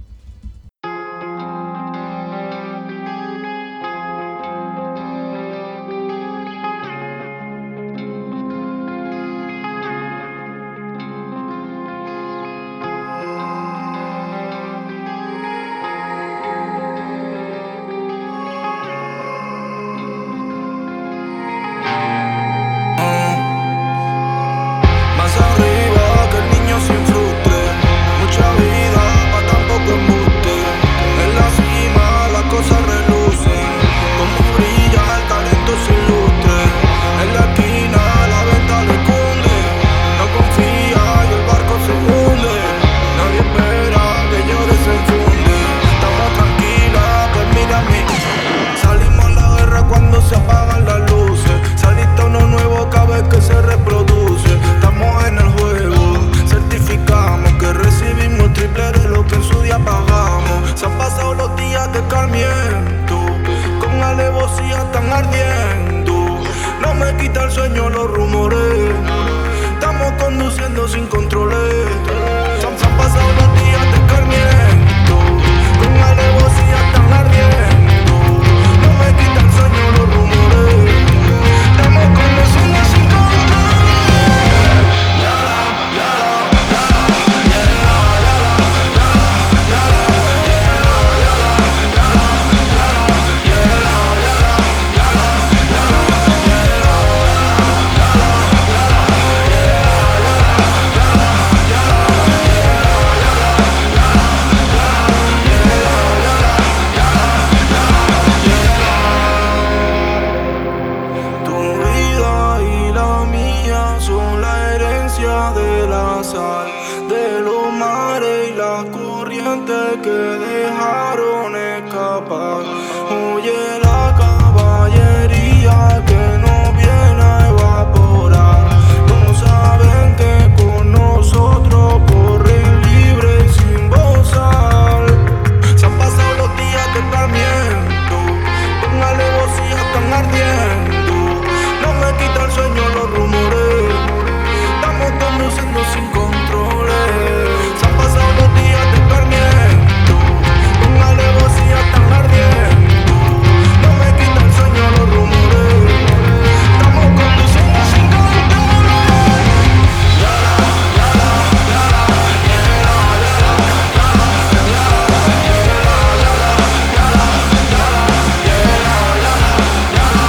Más arriba que el niño sin frustre, mucha vida pa' tan poco sueño los rumores. Estamos conduciendo sin controles. Se han, se han pasado los días de escarmiento, con alevosía tan ardiendo. No me quita el sueño los rumores. Estamos conduciendo sin controles. Ya la, ya la, ya la, ya la, ya la, ya la, ya la, ya la, ya la, ya la, ya la, ya la, tu vida y la mía son la herencia de la sal, de los mares y las corrientes que dejaron escapar. Oye la caballería que no viene a evaporar. No saben que con nosotros corren libre y sin gozar. Se han pasado los días de escarmiento, con alevosía tan ardiendo. No me quita el sueño los rumores. Estamos conduciendo sin controles. Se han pasado los días de escarmiento, con alevosía tan ardiendo. No me quita el sueño los rumores. Estamos conduciendo sin controles. Ya la, ya la, ya la, ya la, ya la, ya la, ya la, ya la, ya la, ya la, ya la, ya la,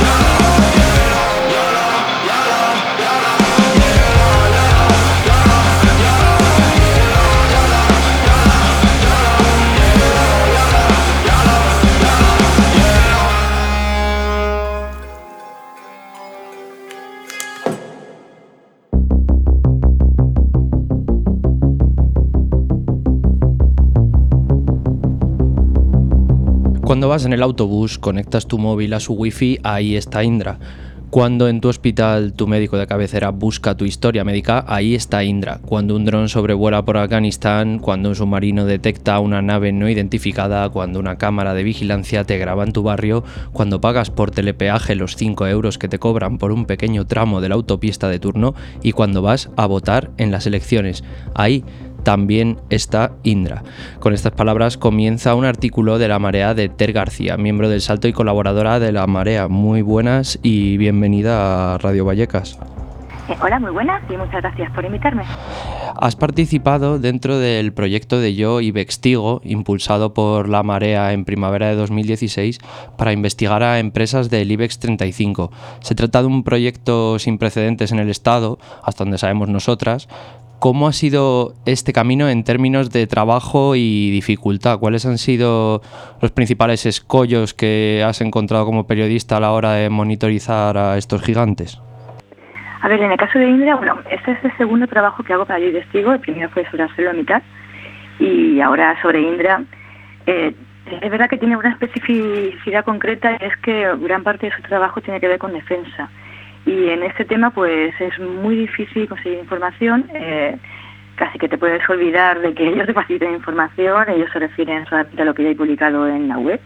Cuando vas en el autobús, conectas tu móvil a su wifi, ahí está Indra. Cuando en tu hospital tu médico de cabecera busca tu historia médica, ahí está Indra. Cuando un dron sobrevuela por Afganistán, cuando un submarino detecta una nave no identificada, cuando una cámara de vigilancia te graba en tu barrio, cuando pagas por telepeaje los cinco euros que te cobran por un pequeño tramo de la autopista de turno y cuando vas a votar en las elecciones, ahí también está Indra. Con estas palabras comienza un artículo de La Marea de Ter García, miembro del Salto y colaboradora de La Marea. Muy buenas y bienvenida a Radio Vallecas. Eh, hola, muy buenas y muchas gracias por invitarme. Has participado dentro del proyecto de Yo Ibextigo, impulsado por La Marea en primavera de dos mil dieciséis, para investigar a empresas del IBEX treinta y cinco. Se trata de un proyecto sin precedentes en el Estado, hasta donde sabemos nosotras. ¿Cómo ha sido este camino en términos de trabajo y dificultad? ¿Cuáles han sido los principales escollos que has encontrado como periodista a la hora de monitorizar a estos gigantes? A ver, en el caso de Indra, bueno, este es el segundo trabajo que hago para Yo Ibextigo. El primero fue sobre ArcelorMittal y ahora sobre Indra. Eh, es verdad que tiene una especificidad concreta y es que gran parte de su trabajo tiene que ver con defensa. Y en este tema pues es muy difícil conseguir información, eh, casi que te puedes olvidar de que ellos te facilitan información, ellos se refieren solamente a lo que ya hay publicado en la web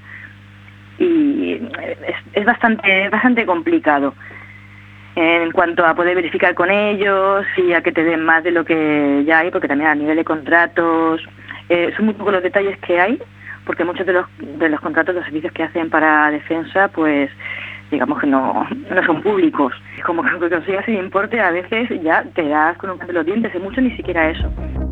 y es, es bastante, bastante complicado en cuanto a poder verificar con ellos y a que te den más de lo que ya hay, porque también a nivel de contratos eh, son muy pocos los detalles que hay, porque muchos de los, de los contratos, los servicios que hacen para defensa pues digamos que no, no son públicos. Como que consigas el importe, a veces ya te das con un canto de los dientes, y mucho ni siquiera eso.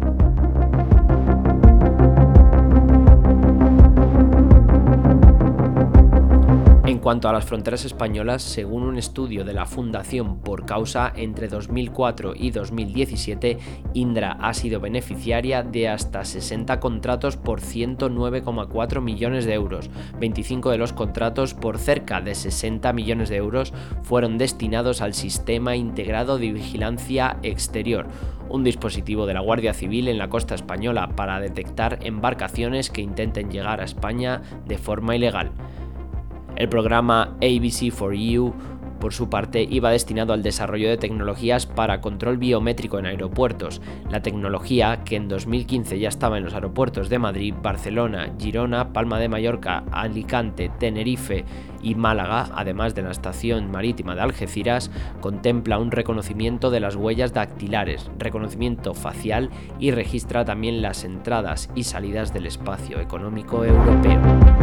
En cuanto a las fronteras españolas, según un estudio de la Fundación Por Causa, entre dos mil cuatro y dos mil diecisiete, Indra ha sido beneficiaria de hasta sesenta contratos por ciento nueve coma cuatro millones de euros. veinticinco de los contratos por cerca de sesenta millones de euros fueron destinados al Sistema Integrado de Vigilancia Exterior, un dispositivo de la Guardia Civil en la costa española para detectar embarcaciones que intenten llegar a España de forma ilegal. El programa A B C for You por su parte, iba destinado al desarrollo de tecnologías para control biométrico en aeropuertos, la tecnología que en dos mil quince ya estaba en los aeropuertos de Madrid, Barcelona, Girona, Palma de Mallorca, Alicante, Tenerife y Málaga, además de la estación marítima de Algeciras, contempla un reconocimiento de las huellas dactilares, reconocimiento facial y registra también las entradas y salidas del espacio económico europeo.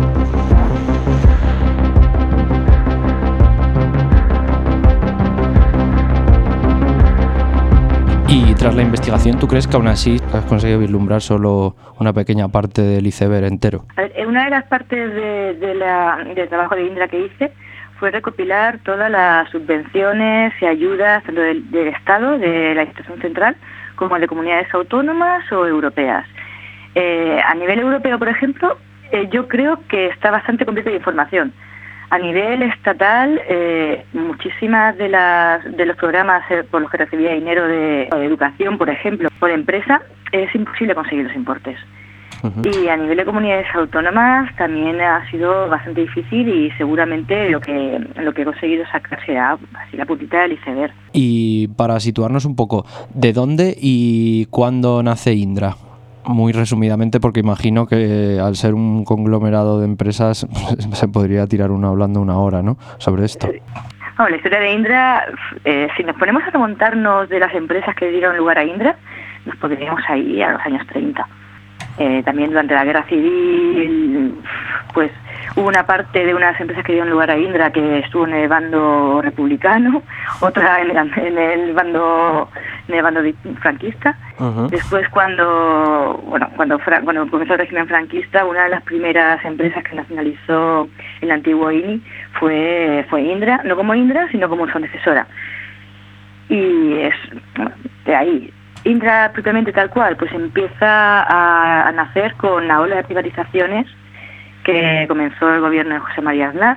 Y tras la investigación, ¿tú crees que aún así has conseguido vislumbrar solo una pequeña parte del iceberg entero? A ver, una de las partes de, de la, del trabajo de Indra que hice fue recopilar todas las subvenciones y ayudas tanto del, del Estado, de la Administración Central, como de comunidades autónomas o europeas. Eh, a nivel europeo, por ejemplo, eh, yo creo que está bastante completa de información. A nivel estatal, eh, muchísimas de las de los programas eh, por los que recibía dinero de, de educación, por ejemplo, por empresa, es imposible conseguir los importes. Uh-huh. Y a nivel de comunidades autónomas también ha sido bastante difícil y seguramente lo que lo que he conseguido sacar será así la puntita del iceberg. Y para situarnos un poco, ¿de dónde y cuándo nace Indra? Muy resumidamente, porque imagino que al ser un conglomerado de empresas se podría tirar uno hablando una hora, ¿no?, sobre esto. Bueno, la historia de Indra, eh, si nos ponemos a remontarnos de las empresas que dieron lugar a Indra, nos podríamos ahí a los años treinta. Eh, también durante la Guerra Civil, pues hubo una parte de unas empresas que dieron lugar a Indra que estuvo en el bando republicano, otra en el, en el bando en el bando franquista. Uh-huh. Después, cuando bueno cuando, cuando comenzó el régimen franquista, una de las primeras empresas que nacionalizó el antiguo I N I fue fue Indra, no como Indra, sino como su antecesora. Y es bueno, de ahí. Indra propiamente tal cual, pues empieza a, a nacer con la ola de privatizaciones que comenzó el gobierno de José María Aznar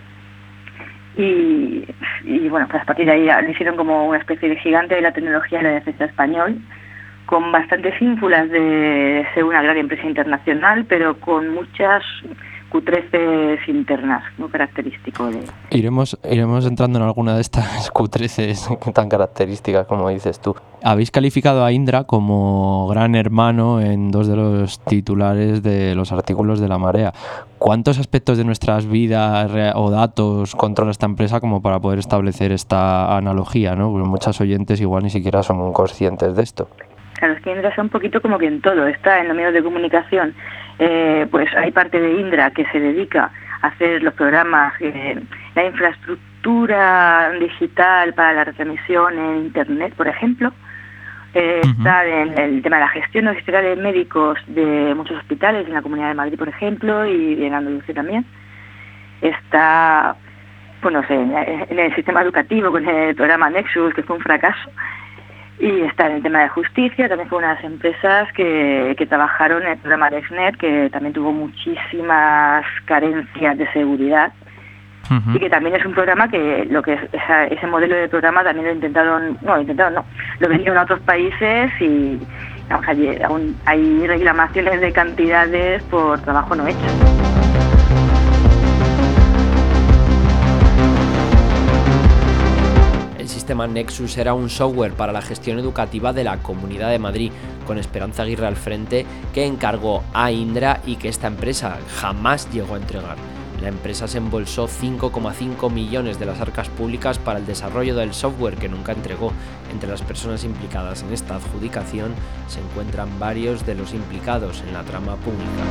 y, y bueno, pues a partir de ahí lo hicieron como una especie de gigante de la tecnología de la defensa español, con bastantes ínfulas de ser una gran empresa internacional, pero con muchas cutreces internas, muy característico de... Iremos, iremos entrando en alguna de estas cutreces tan características como dices tú. Habéis calificado a Indra como gran hermano en dos de los titulares de los artículos de La Marea. ¿Cuántos aspectos de nuestras vidas o datos controla esta empresa como para poder establecer esta analogía, ¿no? Porque muchos oyentes igual ni siquiera son conscientes de esto. Claro, es que Indra es un poquito como que en todo, está en los medios de comunicación. Eh, pues hay parte de Indra que se dedica a hacer los programas, eh, la infraestructura digital para la retransmisión en Internet, por ejemplo. Eh, uh-huh. Está en el tema de la gestión logística de médicos de muchos hospitales, en la Comunidad de Madrid, por ejemplo, y en Andalucía también. Está, bueno, en el sistema educativo con el programa Nexus, que fue un fracaso. Y está en el tema de justicia, también fue una de las empresas que, que trabajaron en el programa DexNet, que también tuvo muchísimas carencias de seguridad. Uh-huh. Y que también es un programa que lo que es esa, ese modelo de programa también lo intentaron, no, intentaron no, lo vendieron a otros países y vamos, hay, aún hay reclamaciones de cantidades por trabajo no hecho. El sistema Nexus era un software para la gestión educativa de la Comunidad de Madrid, con Esperanza Aguirre al frente, que encargó a Indra y que esta empresa jamás llegó a entregar. La empresa se embolsó cinco coma cinco millones de las arcas públicas para el desarrollo del software que nunca entregó. Entre las personas implicadas en esta adjudicación se encuentran varios de los implicados en la trama pública.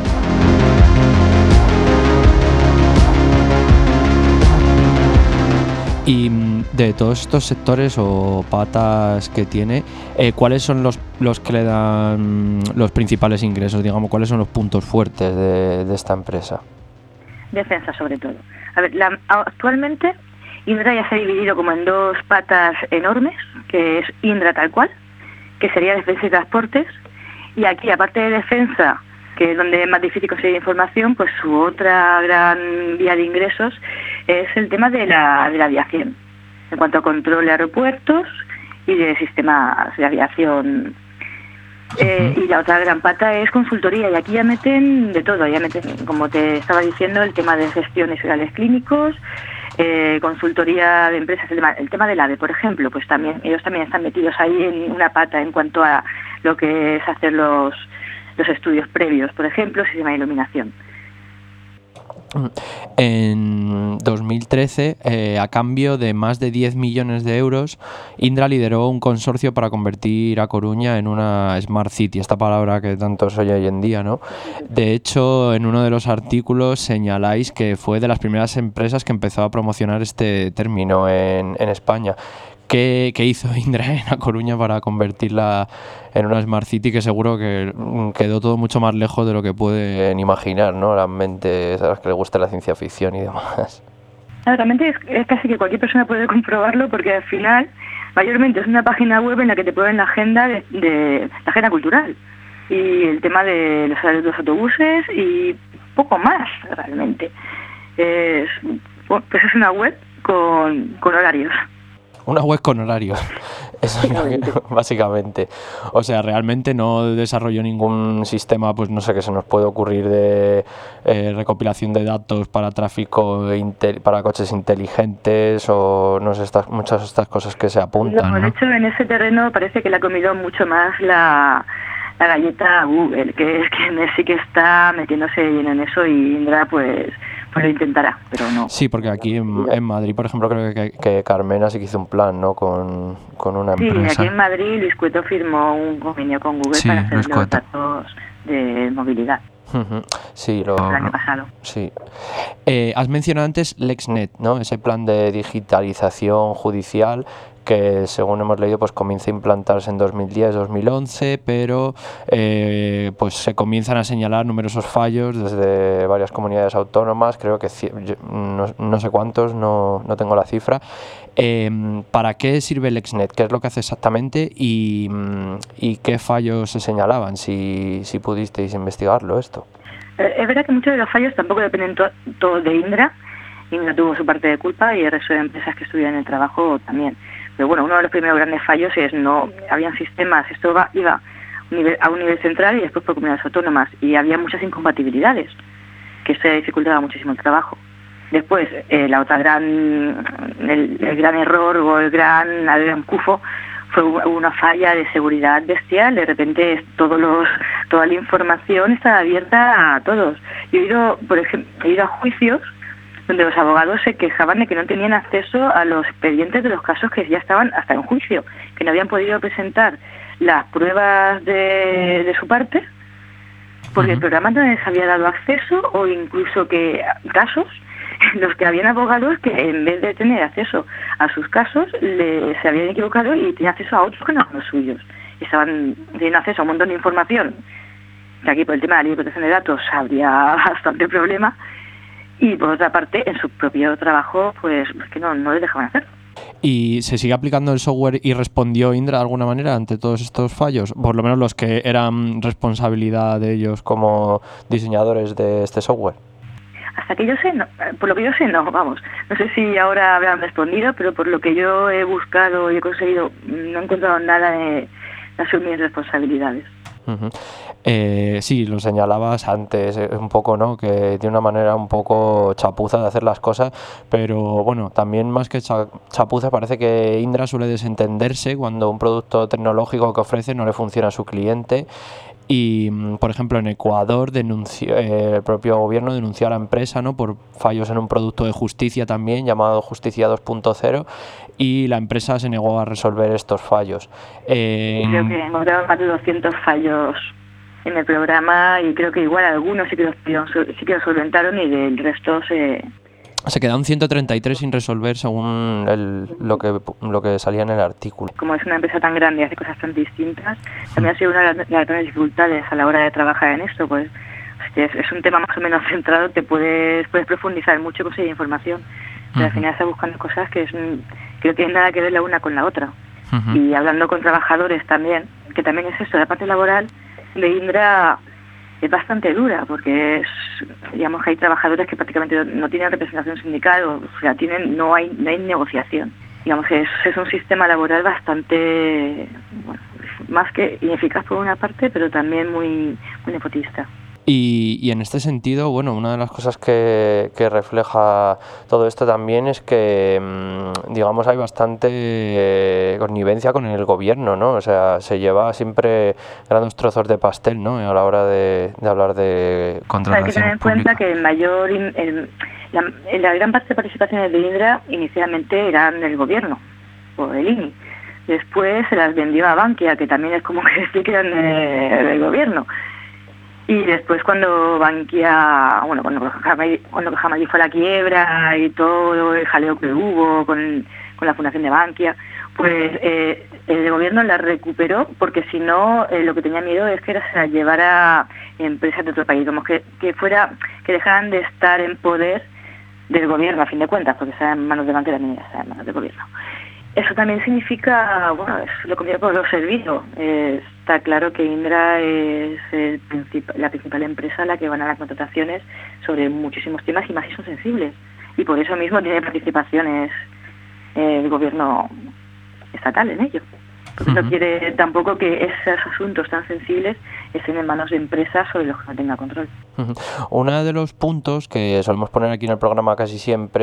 Y de todos estos sectores o patas que tiene, eh, ¿cuáles son los, los que le dan los principales ingresos? Digamos, ¿cuáles son los puntos fuertes de, de esta empresa? Defensa, sobre todo. A ver, la, actualmente Indra ya se ha dividido como en dos patas enormes, que es Indra tal cual, que sería defensa y transportes, y aquí, aparte de defensa, que es donde es más difícil conseguir información, pues su otra gran vía de ingresos es el tema de la, de la aviación, en cuanto a control de aeropuertos y de sistemas de aviación. Eh, y la otra gran pata es consultoría, y aquí ya meten de todo, ya meten, como te estaba diciendo, el tema de gestión y hospitales clínicos, eh, consultoría de empresas, el tema, el tema del AVE, por ejemplo, pues también ellos también están metidos ahí en una pata en cuanto a lo que es hacer los, los estudios previos, por ejemplo, sistema de iluminación. En dos mil trece, eh, a cambio de más de diez millones de euros, Indra lideró un consorcio para convertir a Coruña en una Smart City, esta palabra que tanto se oye hoy en día, ¿no? De hecho, en uno de los artículos señaláis que fue de las primeras empresas que empezó a promocionar este término en, en España. ¿Qué, ¿Qué hizo Indra en A Coruña para convertirla en una Smart City que seguro que quedó todo mucho más lejos de lo que pueden imaginar, ¿no? Las mentes a las que les gusta la ciencia ficción y demás. Claro, realmente es, es casi que cualquier persona puede comprobarlo porque al final, mayormente es una página web en la que te ponen la agenda de, de la agenda cultural y el tema de los, de los autobuses y poco más realmente. Es, bueno, pues es una web con, con horarios. Una web con horarios, eso básicamente. O sea, realmente no desarrolló ningún sistema, pues no sé, que se nos puede ocurrir de eh, recopilación de datos para tráfico, para coches inteligentes o no sé, estas, muchas de estas cosas que se apuntan. No, de ¿no? hecho, en ese terreno parece que le ha comido mucho más la, la galleta Google, que es quien sí que está metiéndose bien en eso y Indra pues... pues lo intentará, pero no. Sí, porque aquí en, en Madrid, por ejemplo, creo que, que Carmena sí que hizo un plan, ¿no? Con, con una sí, empresa. Sí, aquí en Madrid Luis Cueto firmó un convenio con Google sí, para hacer Luis los Cueto. datos de movilidad. Uh-huh. Sí, lo, el año pasado. Sí. Eh, has mencionado antes LexNet, ¿no? Ese plan de digitalización judicial que, según hemos leído, pues comienza a implantarse en dos mil diez, dos mil once, pero eh, pues se comienzan a señalar numerosos fallos desde varias comunidades autónomas, creo que no, no sé cuántos, no, no tengo la cifra. Eh, ¿Para qué sirve LexNet? ¿Qué es lo que hace exactamente? Y, y ¿qué fallos se señalaban? Si, si pudisteis investigarlo esto. Es verdad que muchos de los fallos tampoco dependen to- todos de Indra. Indra tuvo su parte de culpa y el resto de empresas que estuvieron en el trabajo también. Pero bueno, uno de los primeros grandes fallos es no habían sistemas, esto va, iba a un, nivel, a un nivel central y después por comunidades autónomas y había muchas incompatibilidades, que eso dificultaba muchísimo el trabajo. Después, eh, la otra gran, el, el gran error o el gran, el gran cufo fue una falla de seguridad bestial. De repente todos los, toda la información estaba abierta a todos. Yo he ido, por ejemplo, he ido a juicios donde los abogados se quejaban de que no tenían acceso a los expedientes de los casos que ya estaban hasta en juicio, que no habían podido presentar las pruebas de, de su parte, porque el programa no les había dado acceso, o incluso que casos en los que habían abogados que en vez de tener acceso a sus casos, le, se habían equivocado y tenían acceso a otros que no eran los suyos. Y estaban teniendo acceso a un montón de información, que aquí por el tema de la ley de protección de datos habría bastante problema, y por otra parte, en su propio trabajo, pues es que no, no les dejaban hacer. ¿Y se sigue aplicando el software y respondió Indra de alguna manera ante todos estos fallos? Por lo menos los que eran responsabilidad de ellos como diseñadores de este software. Hasta que yo sé, no, por lo que yo sé, no, vamos. No sé si ahora habrán respondido, pero por lo que yo he buscado y he conseguido, no he encontrado nada de, de asumir responsabilidades. Uh-huh. Eh, sí, lo señalabas antes, eh, un poco, ¿no? Que de una manera un poco chapuza de hacer las cosas, pero bueno, también más que cha- chapuza parece que Indra suele desentenderse cuando un producto tecnológico que ofrece no le funciona a su cliente. Y, por ejemplo, en Ecuador denunció, eh, el propio gobierno denunció a la empresa, ¿no? Por fallos en un producto de justicia también, llamado Justicia dos punto cero, y la empresa se negó a resolver estos fallos. Eh, creo que encontraron más de doscientos fallos en el programa y creo que igual algunos sí que los, sí que los solventaron y del resto se... Se quedaron ciento treinta y tres sin resolver según el, lo que lo que salía en el artículo. Como es una empresa tan grande y hace cosas tan distintas, también ha sido una de las, de las grandes dificultades a la hora de trabajar en esto, pues es, es un tema más o menos centrado, te puedes puedes profundizar mucho, conseguir información, pero al final estás buscando cosas que, es, que no tienen nada que ver la una con la otra. Uh-huh. Y hablando con trabajadores también, que también es esto, la parte laboral de Indra es bastante dura, porque es, digamos que hay trabajadores que prácticamente no tienen representación sindical, o sea, tienen no hay no hay negociación. Digamos que es, es un sistema laboral bastante, bueno, más que ineficaz por una parte, pero también muy, muy nepotista. Y, y en este sentido, bueno, una de las cosas que, que refleja todo esto también es que, mmm, digamos, hay bastante eh, connivencia con el gobierno, ¿no? O sea, se lleva siempre grandes trozos de pastel, ¿no? A la hora de, de hablar de contratación. Hay que tener en cuenta que el mayor, el, la, la gran parte de participaciones de Indra inicialmente eran del gobierno, o del I N I. Después se las vendió a Bankia, que también es como que decir que eran de, del gobierno. Y después cuando Bankia, bueno, cuando Jamadi, cuando Jamadi fue a la quiebra y todo el jaleo que hubo con, con la fundación de Bankia, pues eh, el gobierno la recuperó, porque si no, eh, lo que tenía miedo es que se la llevara empresas de otro país, como que, que fuera, que dejaran de estar en poder del gobierno, a fin de cuentas, porque está en manos de Bankia, también está en manos del gobierno. Eso también significa, bueno, es lo que por los servicios. Eh, está claro que Indra es el princip- la principal empresa a la que van a las contrataciones sobre muchísimos temas y más si son sensibles. Y por eso mismo tiene participaciones eh, el gobierno estatal en ello. Porque uh-huh. no quiere tampoco que esos asuntos tan sensibles estén en manos de empresas sobre los que no tenga control. Uh-huh. Uno de los puntos que solemos poner aquí en el programa casi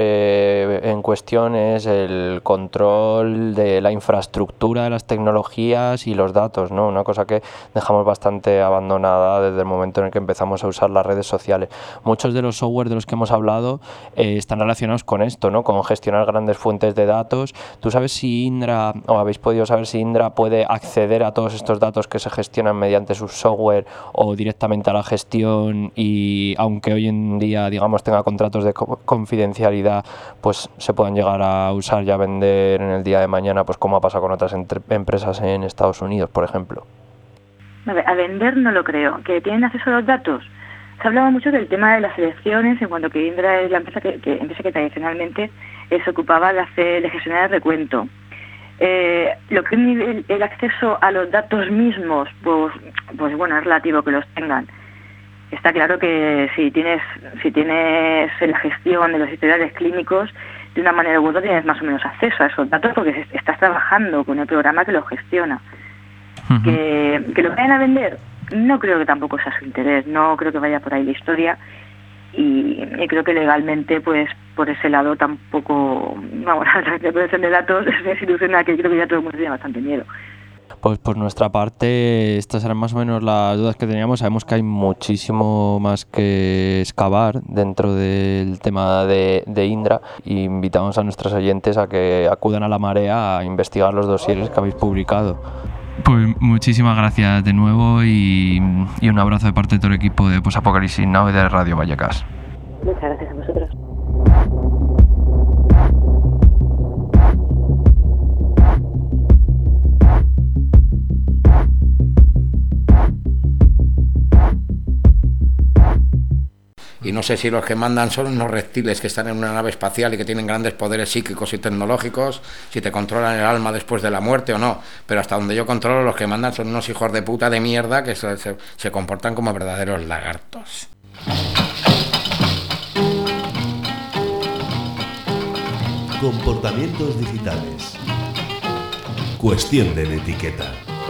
siempre en cuestión es el control de la infraestructura de las tecnologías y los datos, ¿no? Una cosa que dejamos bastante abandonada desde el momento en el que empezamos a usar las redes sociales. Muchos de los software de los que hemos hablado eh, están relacionados con esto, ¿no? Con gestionar grandes fuentes de datos. ¿Tú sabes si Indra, o habéis podido saber si Indra puede acceder a todos estos datos que se gestionan mediante sus software o directamente a la gestión, y aunque hoy en día, digamos, tenga contratos de co- confidencialidad, pues se puedan llegar a usar y a vender en el día de mañana, pues como ha pasado con otras entre- empresas en Estados Unidos, por ejemplo? A, ver, a vender no lo creo. ¿Que tienen acceso a los datos? Se ha hablado mucho del tema de las elecciones, en cuanto que Indra es la empresa que, que, empresa que tradicionalmente eh, se ocupaba de, hacer, de gestionar el recuento. Eh, lo que el, el acceso a los datos mismos, pues, pues bueno, es relativo que los tengan. Está claro que si tienes si tienes la gestión de los historiales clínicos, de una manera u otra tienes más o menos acceso a esos datos porque estás trabajando con el programa que los gestiona. Uh-huh. Que, que lo vayan a vender, no creo que tampoco sea su interés, no creo que vaya por ahí la historia. Y, y creo que legalmente, pues por ese lado tampoco, vamos, la protección de datos es una institución a la que creo que ya todo el mundo tiene bastante miedo. Pues por nuestra parte, estas eran más o menos las dudas que teníamos. Sabemos que hay muchísimo más que excavar dentro del tema de, de Indra, y invitamos a nuestros oyentes a que acudan a La Marea a investigar los dosieres que habéis publicado. Pues muchísimas gracias de nuevo y, y un abrazo de parte de todo el equipo de Posapocalipsis Now y de Radio Vallecas. Muchas gracias a vosotros. Y no sé si los que mandan son unos reptiles que están en una nave espacial y que tienen grandes poderes psíquicos y tecnológicos, si te controlan el alma después de la muerte o no. Pero hasta donde yo controlo, los que mandan son unos hijos de puta de mierda que se, se, se comportan como verdaderos lagartos. Comportamientos digitales. Cuestión de etiqueta.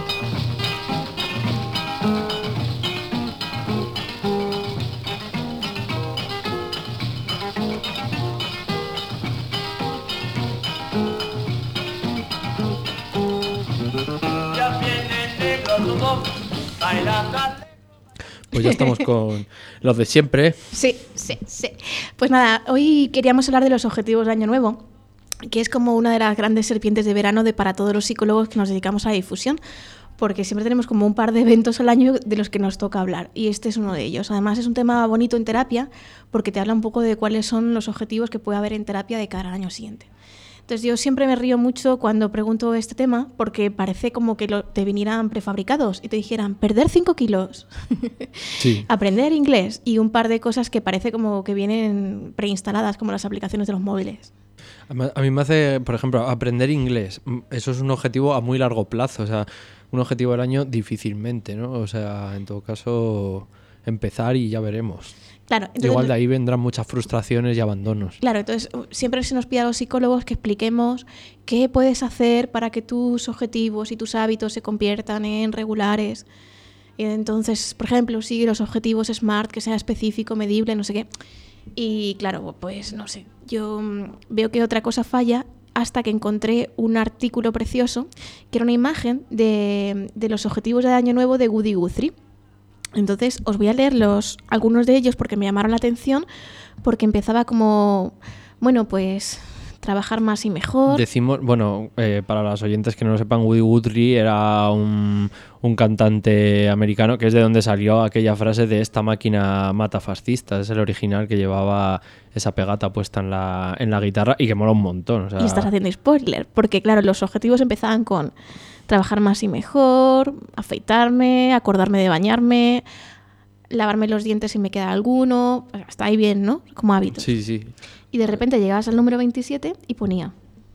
Pues ya estamos con los de siempre. Sí, sí, sí. Pues nada, hoy queríamos hablar de los objetivos de Año Nuevo, que es como una de las grandes serpientes de verano de para todos los psicólogos que nos dedicamos a la difusión, porque siempre tenemos como un par de eventos al año de los que nos toca hablar, y este es uno de ellos. Además es un tema bonito en terapia, porque te habla un poco de cuáles son los objetivos que puede haber en terapia de cara al año siguiente. Entonces yo siempre me río mucho cuando pregunto este tema, porque parece como que lo, te vinieran prefabricados y te dijeran perder cinco kilos, sí. aprender inglés y un par de cosas que parece como que vienen preinstaladas, como las aplicaciones de los móviles. A mí me hace, por ejemplo, aprender inglés. Eso es un objetivo a muy largo plazo, o sea, un objetivo del año difícilmente, ¿no? O sea, en todo caso, empezar y ya veremos. Claro, entonces, igual de ahí vendrán muchas frustraciones y abandonos. Claro, entonces siempre se nos pide a los psicólogos que expliquemos qué puedes hacer para que tus objetivos y tus hábitos se conviertan en regulares. Y entonces, por ejemplo, sigue los objetivos SMART, que sea específico, medible, no sé qué. Y claro, pues no sé, yo mm, veo que otra cosa falla hasta que encontré un artículo precioso que era una imagen de, de los objetivos de Año Nuevo de Woody Guthrie. Entonces os voy a leer los, algunos de ellos porque me llamaron la atención, porque empezaba como, bueno, pues trabajar más y mejor. Decimos, bueno, eh, para los oyentes que no lo sepan, Woody Guthrie era un, un cantante americano, que es de donde salió aquella frase de esta máquina mata fascistas. Es el original que llevaba esa pegata puesta en la, en la guitarra y que mola un montón. O sea... Y estás haciendo spoiler, porque claro, los objetivos empezaban con trabajar más y mejor, afeitarme, acordarme de bañarme, lavarme los dientes si me queda alguno, hasta ahí bien, ¿no? Como hábito. Sí, sí. Y de repente llegabas al número veintisiete y ponía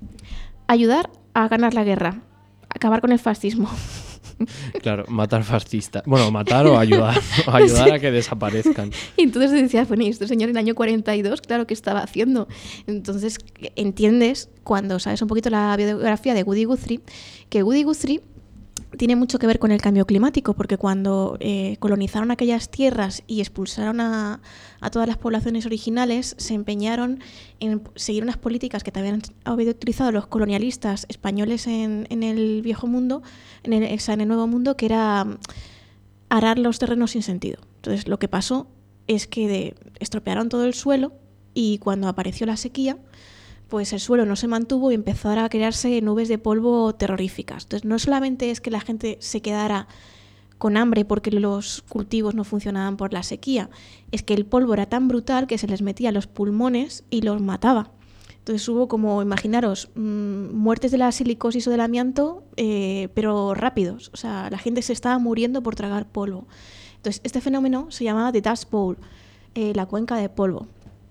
ayudar a ganar la guerra, acabar con el fascismo. Claro, matar fascistas. Bueno, matar o ayudar, o ayudar sí. a que desaparezcan. Y entonces decías, bueno, ¿y este señor en el año cuarenta y dos, claro, ¿qué estaba haciendo? Entonces entiendes, cuando sabes un poquito la biografía de Woody Guthrie, que Woody Guthrie tiene mucho que ver con el cambio climático, porque cuando eh, colonizaron aquellas tierras y expulsaron a, a todas las poblaciones originales, se empeñaron en seguir unas políticas que también han habido utilizado los colonialistas españoles en, en el viejo mundo, en el, o sea, en el nuevo mundo, que era arar los terrenos sin sentido. Entonces lo que pasó es que de, estropearon todo el suelo y cuando apareció la sequía, pues el suelo no se mantuvo y empezaron a crearse nubes de polvo terroríficas. Entonces no solamente es que la gente se quedara con hambre porque los cultivos no funcionaban por la sequía, es que el polvo era tan brutal que se les metía a los pulmones y los mataba. Entonces hubo como, imaginaros, mmm, muertes de la silicosis o del amianto, eh, pero rápidos. O sea, la gente se estaba muriendo por tragar polvo. Entonces este fenómeno se llamaba The Dust Bowl, eh, la cuenca de polvo.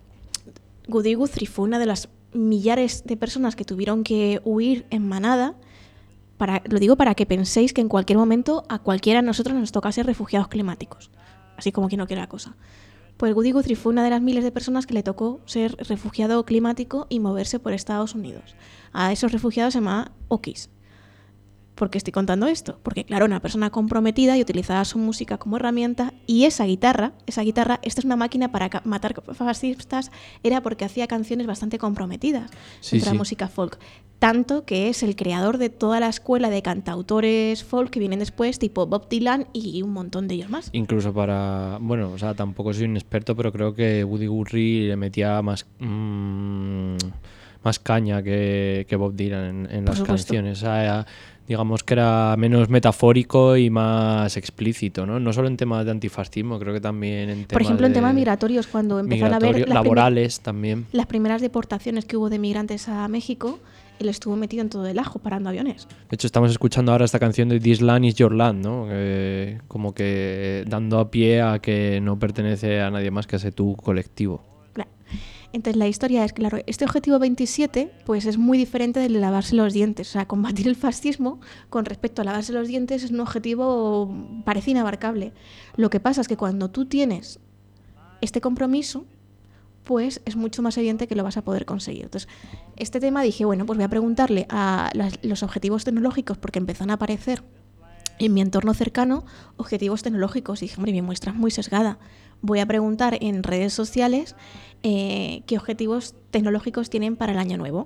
Woody Guthrie fue una de las millares de personas que tuvieron que huir en manada. Para, lo digo para que penséis que en cualquier momento a cualquiera de nosotros nos toca ser refugiados climáticos, así como quien no quiere la cosa. Pues Woody Guthrie fue una de las miles de personas que le tocó ser refugiado climático y moverse por Estados Unidos. A esos refugiados se llama Okis. ¿Por qué estoy contando esto? Porque claro, una persona comprometida y utilizaba su música como herramienta, y esa guitarra, esa guitarra, esta es una máquina para ca- matar fascistas, era porque hacía canciones bastante comprometidas sí, entre sí. la música folk. Tanto que es el creador de toda la escuela de cantautores folk que vienen después, tipo Bob Dylan y un montón de ellos más. Incluso para... Bueno, o sea, tampoco soy un experto, pero creo que Woody Guthrie le metía más... Mmm, más caña que, que Bob Dylan en, en las canciones. O sea, digamos que era menos metafórico y más explícito, ¿no? No solo en temas de antifascismo, creo que también en temas Por ejemplo, en de temas migratorios, cuando empezaron a ver las laborales primer, también. Las primeras deportaciones que hubo de migrantes a México, él estuvo metido en todo el ajo, parando aviones. De hecho, estamos escuchando ahora esta canción de This Land is Your Land, ¿no? Eh, como que dando a pie a que no pertenece a nadie más que a ese tu colectivo. Claro. Entonces la historia es, claro, este objetivo veintisiete pues es muy diferente del de lavarse los dientes. O sea, combatir el fascismo con respecto a lavarse los dientes es un objetivo, parece inabarcable. Lo que pasa es que cuando tú tienes este compromiso, pues es mucho más evidente que lo vas a poder conseguir. Entonces, este tema dije, bueno, pues voy a preguntarle a las, los objetivos tecnológicos, porque empezaron a aparecer en mi entorno cercano objetivos tecnológicos. Y dije, hombre, mi muestra es muy sesgada. Voy a preguntar en redes sociales eh, qué objetivos tecnológicos tienen para el año nuevo.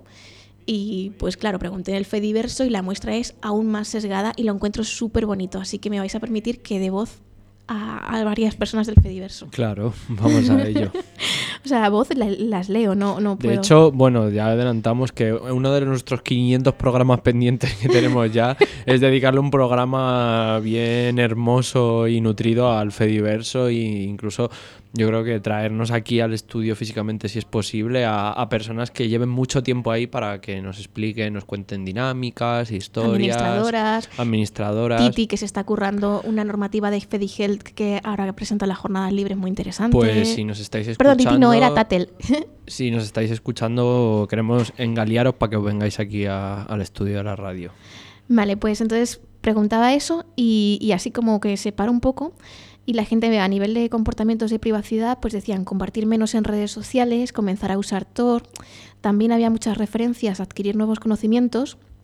Y pues claro, pregunté en el Fediverso y la muestra es aún más sesgada y lo encuentro súper bonito. Así que me vais a permitir que dé voz a, a varias personas del Fediverso. Claro, vamos a ello. O sea, a voz la, las leo, no, no puedo. De hecho, bueno, ya adelantamos que uno de nuestros quinientos programas pendientes que tenemos ya es dedicarle un programa bien hermoso y nutrido al Fediverso, e incluso yo creo que traernos aquí al estudio físicamente, si es posible, a, a personas que lleven mucho tiempo ahí para que nos expliquen, nos cuenten dinámicas, historias. Administradoras. Administradoras. Titi, que se está currando una normativa de FediHealth que ahora presenta las jornadas libres muy interesante. Pues si nos estáis escuchando... Perdón, Titi no, era Tatel. Si nos estáis escuchando, queremos engaliaros para que os vengáis aquí a, al estudio de la radio. Vale, pues entonces preguntaba eso y, y así como que se para un poco y la gente ve a nivel de comportamientos de privacidad, pues decían compartir menos en redes sociales, comenzar a usar Tor. También había muchas referencias a adquirir nuevos conocimientos,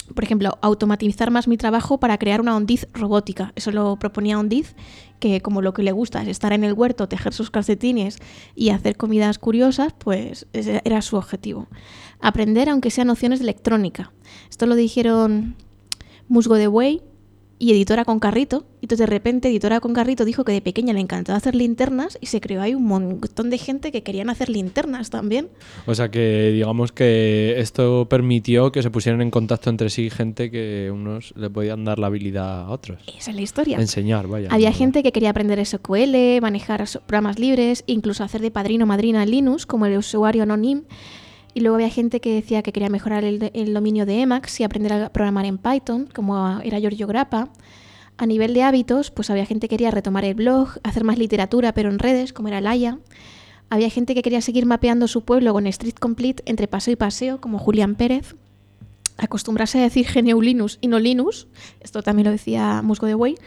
por ejemplo, automatizar más mi trabajo para crear una Ondiz robótica. Eso lo proponía Ondiz, que como lo que le gusta es estar en el huerto, tejer sus calcetines y hacer comidas curiosas, pues ese era su objetivo. Aprender, aunque sea nociones de electrónica. Esto lo dijeron Musgo de Buey y Editora con Carrito. Y entonces de repente Editora con Carrito dijo que de pequeña le encantaba hacer linternas y se creó ahí un montón de gente que querían hacer linternas también. O sea que digamos que esto permitió que se pusieran en contacto entre sí gente que unos le podían dar la habilidad a otros. Esa es la historia. Enseñar, vaya. Había gente que quería aprender S Q L, manejar programas libres, incluso hacer de padrino o madrina en Linux, como el usuario Anonym. Y luego había gente que decía que quería mejorar el, el dominio de Emacs y aprender a programar en Python, como era Giorgio Grappa. A nivel de hábitos, pues había gente que quería retomar el blog, hacer más literatura, pero en redes, como era Laia. Había gente que quería seguir mapeando su pueblo con Street Complete entre paseo y paseo, como Julián Pérez. Acostumbrarse a decir G N U Linux y no Linux. Esto también lo decía Musgo de Buey.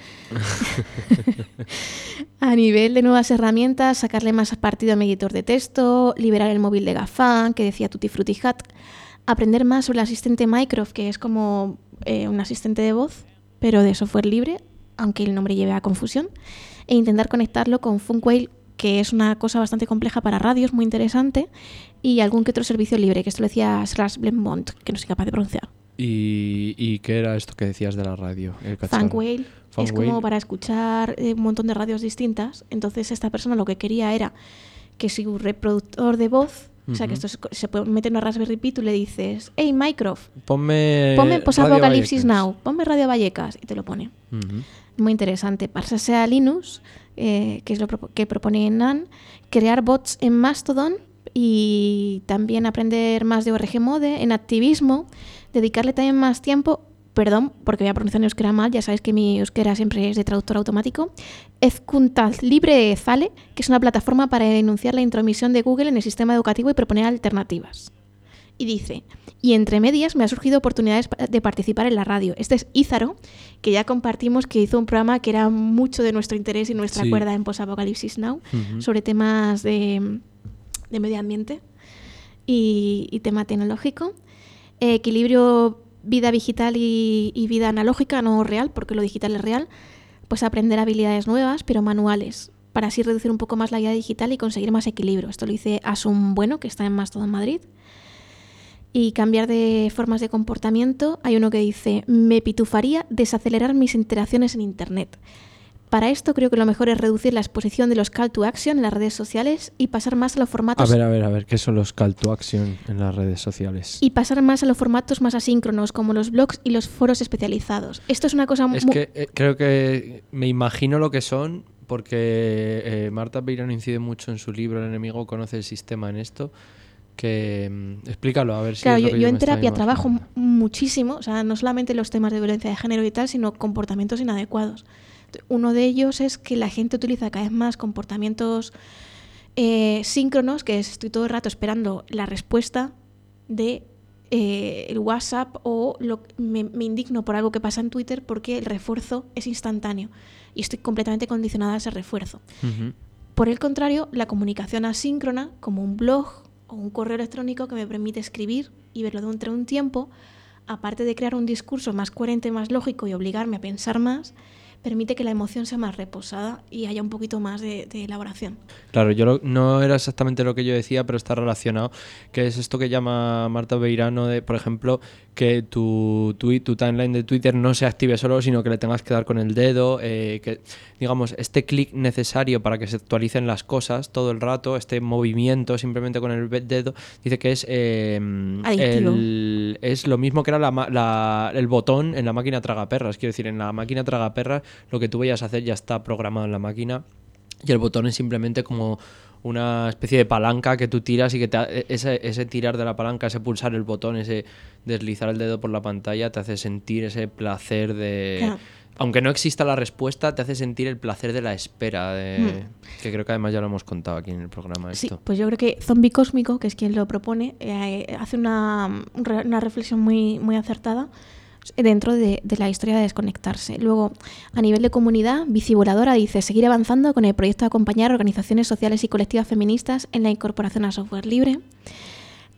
A nivel de nuevas herramientas, sacarle más partido a mi editor de texto, liberar el móvil de Gafán, que decía Tutti Frutti Hat, aprender más sobre el asistente Mycroft, que es como eh, un asistente de voz, pero de software libre, aunque el nombre lleve a confusión, e intentar conectarlo con Funkwhale, que es una cosa bastante compleja para radios, muy interesante, y algún que otro servicio libre, que esto lo decía Slash Blemont, que no soy capaz de pronunciar. ¿Y, ¿Y qué era esto que decías de la radio? El Funkwhale es como para escuchar eh, un montón de radios distintas. Entonces esta persona lo que quería era que si un reproductor de voz, uh-huh. o sea que esto se, se puede meter en una Raspberry Pi, tú le dices, hey Mycroft, ponme, ponme Post-Apocalipsis Now, ponme Radio Vallecas, y te lo pone. Uh-huh. Muy interesante. Pasarse a Linux, eh, que es lo pro- que propone Nan, crear bots en Mastodon y también aprender más de O R G Mode, en activismo, dedicarle también más tiempo, perdón, porque voy a pronunciar en euskera mal, ya sabéis que mi euskera siempre es de traductor automático, Ezkuntaz Libre Zale, que es una plataforma para denunciar la intromisión de Google en el sistema educativo y proponer alternativas. Y dice, y entre medias me ha surgido oportunidades de participar en la radio. Este es Ízaro, que ya compartimos, que hizo un programa que era mucho de nuestro interés y nuestra sí. cuerda en Post-Apocalipsis Now, uh-huh. sobre temas de, de medio ambiente y, y tema tecnológico. Eh, equilibrio vida digital y, y vida analógica, no real, porque lo digital es real. Pues aprender habilidades nuevas, pero manuales, para así reducir un poco más la vida digital y conseguir más equilibrio. Esto lo dice Asun Bueno, que está en Mastodon Madrid. Y cambiar de formas de comportamiento. Hay uno que dice, me pitufaría desacelerar mis interacciones en Internet. Para esto creo que lo mejor es reducir la exposición de los call to action en las redes sociales y pasar más a los formatos... A ver, a ver, a ver, ¿qué son los call to action en las redes sociales? Y pasar más a los formatos más asíncronos, como los blogs y los foros especializados. Esto es una cosa muy... Es que eh, creo que me imagino lo que son, porque eh, Marta Peirano incide mucho en su libro El enemigo conoce el sistema en esto. Que mm, explícalo, a ver si claro, es lo yo, que yo yo en me terapia estaba trabajo muchísimo, o sea, no solamente los temas de violencia de género y tal, sino comportamientos inadecuados. Uno de ellos es que la gente utiliza cada vez más comportamientos eh, síncronos, que es, estoy todo el rato esperando la respuesta de eh, el WhatsApp, o lo, me, me indigno por algo que pasa en Twitter porque el refuerzo es instantáneo y estoy completamente condicionada a ese refuerzo. Uh-huh. Por el contrario, la comunicación asíncrona, como un blog o un correo electrónico que me permite escribir y verlo dentro de un tiempo, aparte de crear un discurso más coherente, más lógico y obligarme a pensar más, permite que la emoción sea más reposada y haya un poquito más de, de elaboración. Claro, yo lo, no era exactamente lo que yo decía, pero está relacionado, que es esto que llama Marta Beirano de, por ejemplo, que tu, tu, tu timeline de Twitter no se active solo, sino que le tengas que dar con el dedo, eh, que digamos, este clic necesario para que se actualicen las cosas todo el rato, este movimiento simplemente con el dedo, dice que es eh, el, es lo mismo que era la, la, el botón en la máquina tragaperras. Quiero decir, en la máquina tragaperras lo que tú vayas a hacer ya está programado en la máquina y el botón es simplemente como una especie de palanca que tú tiras y que te, ese, ese tirar de la palanca, ese pulsar el botón, ese deslizar el dedo por la pantalla te hace sentir ese placer de... Claro. Aunque no exista la respuesta, te hace sentir el placer de la espera, de, mm. que creo que además ya lo hemos contado aquí en el programa. Esto. Sí, pues yo creo que Zombie Cósmico, que es quien lo propone, eh, hace una, una reflexión muy, muy acertada dentro de, de la historia de desconectarse. Luego, a nivel de comunidad, Bicivoladora dice seguir avanzando con el proyecto de acompañar organizaciones sociales y colectivas feministas en la incorporación a software libre.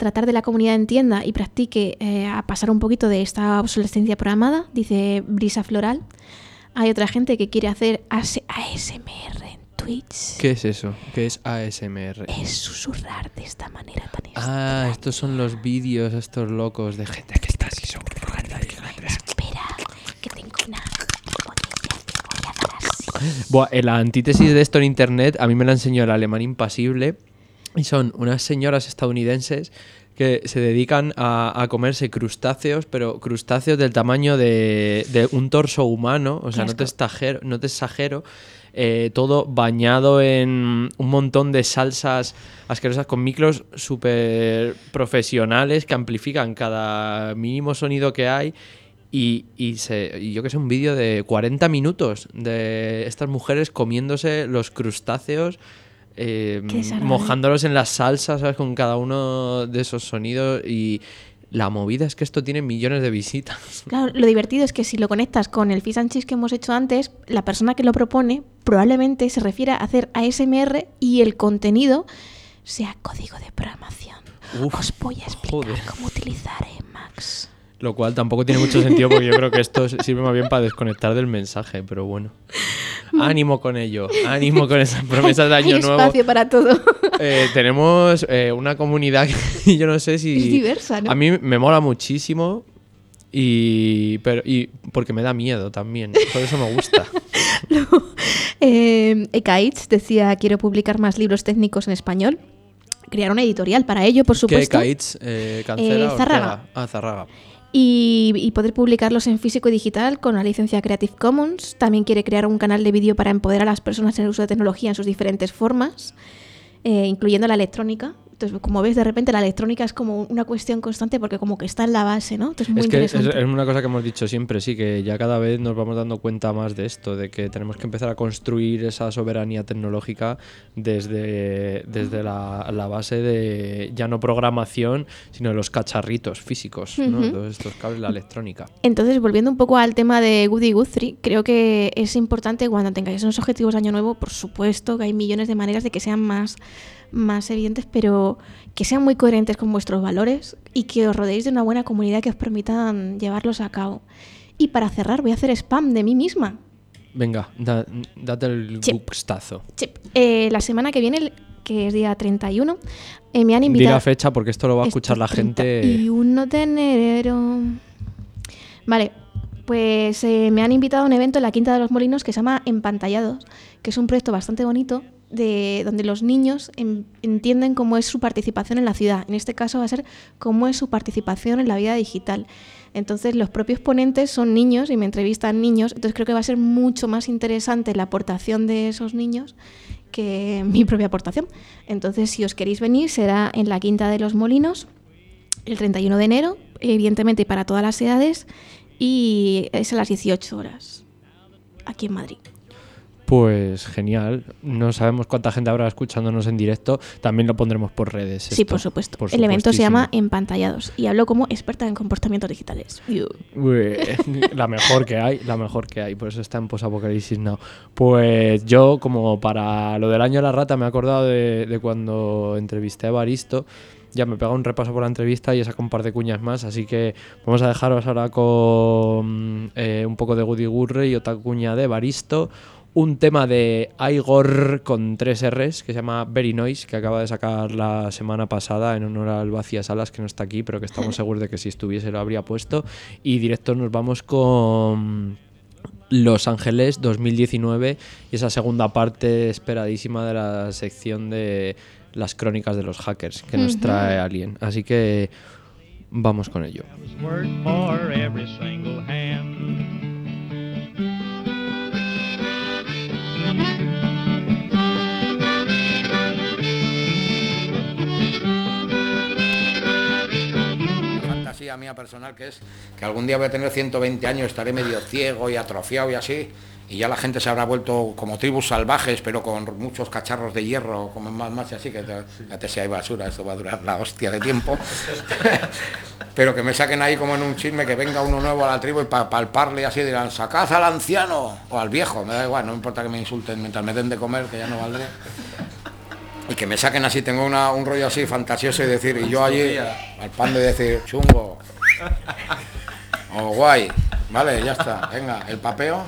tratar de la comunidad entienda y practique eh, a pasar un poquito de esta obsolescencia programada, dice Brisa Floral. Hay otra gente que quiere hacer A S M R en Twitch. ¿Qué es eso? ¿Qué es A S M R? Es susurrar de esta manera tan Ah, estos son los vídeos estos locos de gente que está así susurrando. Espera, que tengo una botella que voy a dar así. Buah, la antítesis de esto en internet a mí me la enseñó el alemán impasible y son unas señoras estadounidenses que se dedican a, a comerse crustáceos, pero crustáceos del tamaño de, de un torso humano, o sea, no te, exagero, no te exagero, eh, todo bañado en un montón de salsas asquerosas con micros súper profesionales que amplifican cada mínimo sonido que hay. Y, y, se, y yo que sé, un vídeo de cuarenta minutos de estas mujeres comiéndose los crustáceos, eh, mojándolos en las salsas, ¿sabes? Con cada uno de esos sonidos. Y la movida es que esto tiene millones de visitas. Claro, lo divertido es que si lo conectas con el Fish and Chips que hemos hecho antes, la persona que lo propone probablemente se refiere a hacer A S M R y el contenido sea código de programación. Uf, Os voy a explicar joder. cómo utilizar Emacs. Lo cual tampoco tiene mucho sentido porque yo creo que esto sirve más bien para desconectar del mensaje, pero bueno. Ánimo con ello, ánimo con esas promesas de año Hay nuevo. espacio para todo. Eh, tenemos eh, una comunidad que yo no sé si... Es diversa, ¿no? A mí me mola muchísimo y, pero, y porque me da miedo también, por eso me gusta. eh, Ekaich decía, quiero publicar más libros técnicos en español. Crear una editorial para ello, por supuesto. ¿Qué Ekaich? Eh, ¿Cancela Eh, o Zárraga. Ortega? Ah, Zárraga. Y, y poder publicarlos en físico y digital con la licencia Creative Commons. También quiere crear un canal de vídeo para empoderar a las personas en el uso de tecnología en sus diferentes formas, eh, incluyendo la electrónica. Entonces, como ves, de repente la electrónica es como una cuestión constante porque como que está en la base, ¿no? Entonces, muy es que es, interesante. es una cosa que hemos dicho siempre, sí, que ya cada vez nos vamos dando cuenta más de esto, de que tenemos que empezar a construir esa soberanía tecnológica desde, desde la, la base de ya no programación, sino de los cacharritos físicos, ¿no? Ujú. Todos estos cables, la electrónica. Entonces, volviendo un poco al tema de Goody Guthrie, creo que es importante cuando tengáis unos objetivos de año nuevo, por supuesto que hay millones de maneras de que sean más, más evidentes, pero que sean muy coherentes con vuestros valores y que os rodeéis de una buena comunidad que os permitan llevarlos a cabo. Y para cerrar, voy a hacer spam de mí misma. Venga, da- date el Chip. gustazo. Chip. Eh, la semana que viene, que es día treinta y uno, eh, me han Di invitado... la fecha porque esto lo va a escuchar la gente. treinta y uno de enero. Vale, pues eh, me han invitado a un evento en la Quinta de los Molinos que se llama Empantallados, que es un proyecto bastante bonito de donde los niños en- entienden cómo es su participación en la ciudad. En este caso va a ser cómo es su participación en la vida digital. Entonces los propios ponentes son niños y me entrevistan niños, entonces creo que va a ser mucho más interesante la aportación de esos niños que mi propia aportación. Entonces, si os queréis venir, será en la Quinta de los Molinos el treinta y uno de enero, evidentemente para todas las edades, y es a las dieciocho horas, aquí en Madrid. Pues genial. No sabemos cuánta gente habrá escuchándonos en directo. También lo pondremos por redes. Sí, esto, por supuesto. por El evento se llama supuestísimo. Empantallados y hablo como experta en comportamientos digitales. Iu. Uy, la mejor que hay, la mejor que hay. Por eso está en Posapocalipsis Now. Pues yo, como para lo del año de la rata, me he acordado de, de cuando entrevisté a Evaristo. Ya me he pegado un repaso por la entrevista y he sacado un par de cuñas más. Así que vamos a dejaros ahora con eh, un poco de Goody Guthrie y otra cuña de Evaristo. Un tema de Igor con tres R's que se llama Very Noise, que acaba de sacar la semana pasada en honor al Vacía Salas, que no está aquí, pero que estamos seguros de que si estuviese lo habría puesto. Y directo nos vamos con Los Ángeles dos mil diecinueve y esa segunda parte esperadísima de la sección de las crónicas de los hackers que nos Ujú. trae Alien. Así que vamos con ello. Work for every single hand. Fantasía mía personal que es que algún día voy a tener ciento veinte años, estaré medio ciego y atrofiado y así, y ya la gente se habrá vuelto como tribus salvajes, pero con muchos cacharros de hierro, como más más y así, que te- fíjate si hay basura, esto va a durar la hostia de tiempo. Pero que me saquen ahí como en un chisme, que venga uno nuevo a la tribu y para palparle y así dirán, sacad al anciano o al viejo, me da igual, no me importa que me insulten mientras me den de comer, que ya no valdré. y que me saquen así, tengo una, un rollo así fantasioso y decir, y yo allí al pan de decir chungo o guay, vale, ya está, venga, el papeo.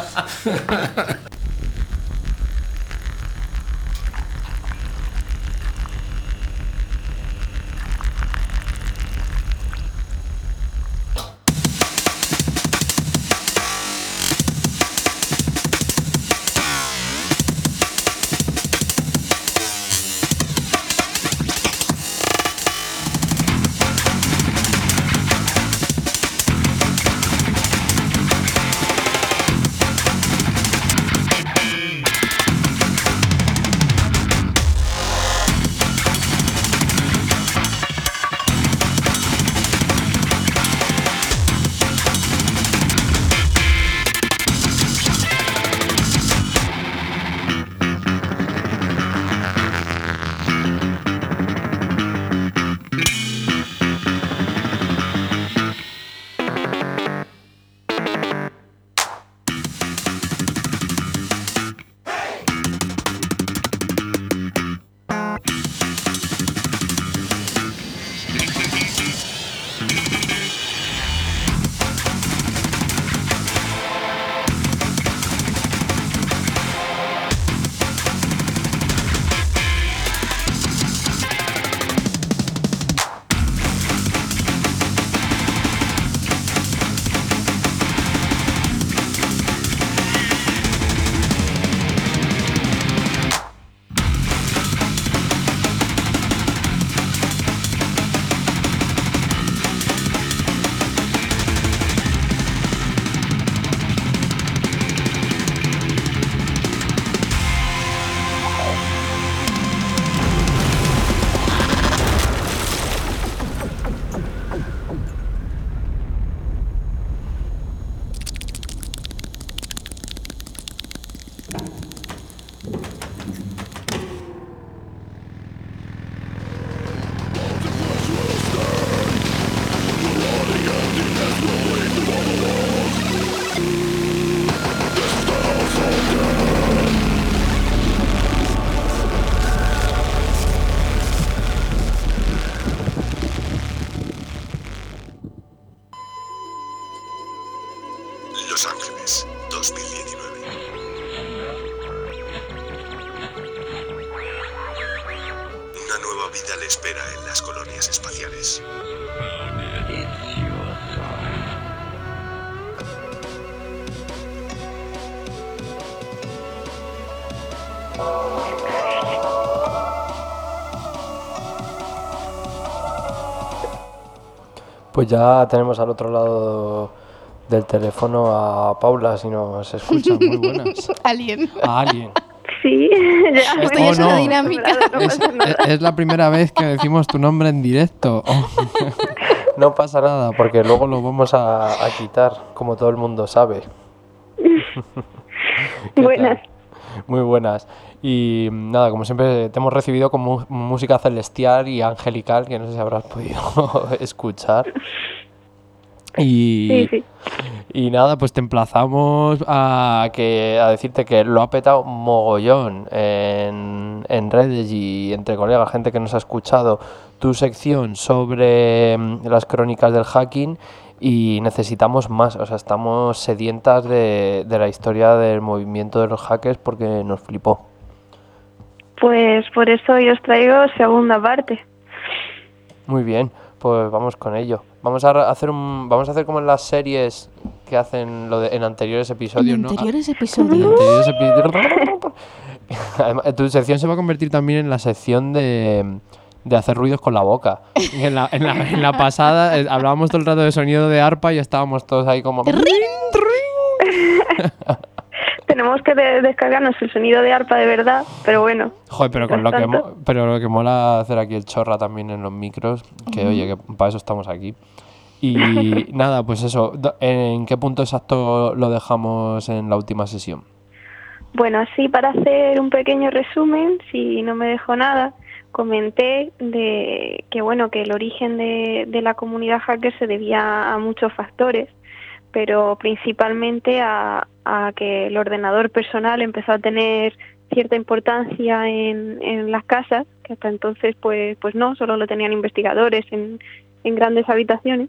Los Ángeles, dos mil diecinueve. Una nueva vida le espera en las colonias espaciales. Pues ya tenemos al otro lado del teléfono a Paula, si nos escucha. Muy buenas. Alien. A alguien. Sí, ya Esto muy ya es una no. dinámica. no Es, pasa nada. es- es la primera vez que decimos tu nombre en directo. Oh. No pasa nada, porque luego lo vamos a, a quitar, como todo el mundo sabe. ¿Qué Buenas. tal? Muy buenas. Y nada, como siempre, te hemos recibido con mu- música celestial y angelical, que no sé si habrás podido escuchar. Y, Sí, sí. y nada, pues te emplazamos a, que, a decirte que lo ha petado mogollón en, en redes y entre colegas, gente que nos ha escuchado, tu sección sobre mm, las crónicas del hacking y necesitamos más, o sea, estamos sedientas de, de la historia del movimiento de los hackers porque nos flipó. Pues por eso yo os traigo segunda parte. Muy bien, pues vamos con ello. Vamos a ra- hacer un, vamos a hacer como en las series que hacen lo de, en anteriores episodios, En ¿no? anteriores En episodios. anteriores episodios. Además, tu sección se va a convertir también en la sección de, de hacer ruidos con la boca. En la, en la- en la pasada eh, hablábamos todo el rato de sonido de arpa y estábamos todos ahí como... Tenemos que de- descargarnos el sonido de arpa de verdad, pero bueno. Joder, pero con lo que, Mientras mo- pero lo que mola hacer aquí el chorra también en los micros, que Ujú. oye, que para eso estamos aquí. Y nada, pues eso, do- ¿en qué punto exacto lo dejamos en la última sesión? Bueno, así para hacer un pequeño resumen, si no me dejo nada, comenté de que bueno, que el origen de, de la comunidad hacker se debía a muchos factores, pero principalmente a, a que el ordenador personal empezó a tener cierta importancia en, en las casas, que hasta entonces pues pues no, solo lo tenían investigadores en, en grandes habitaciones.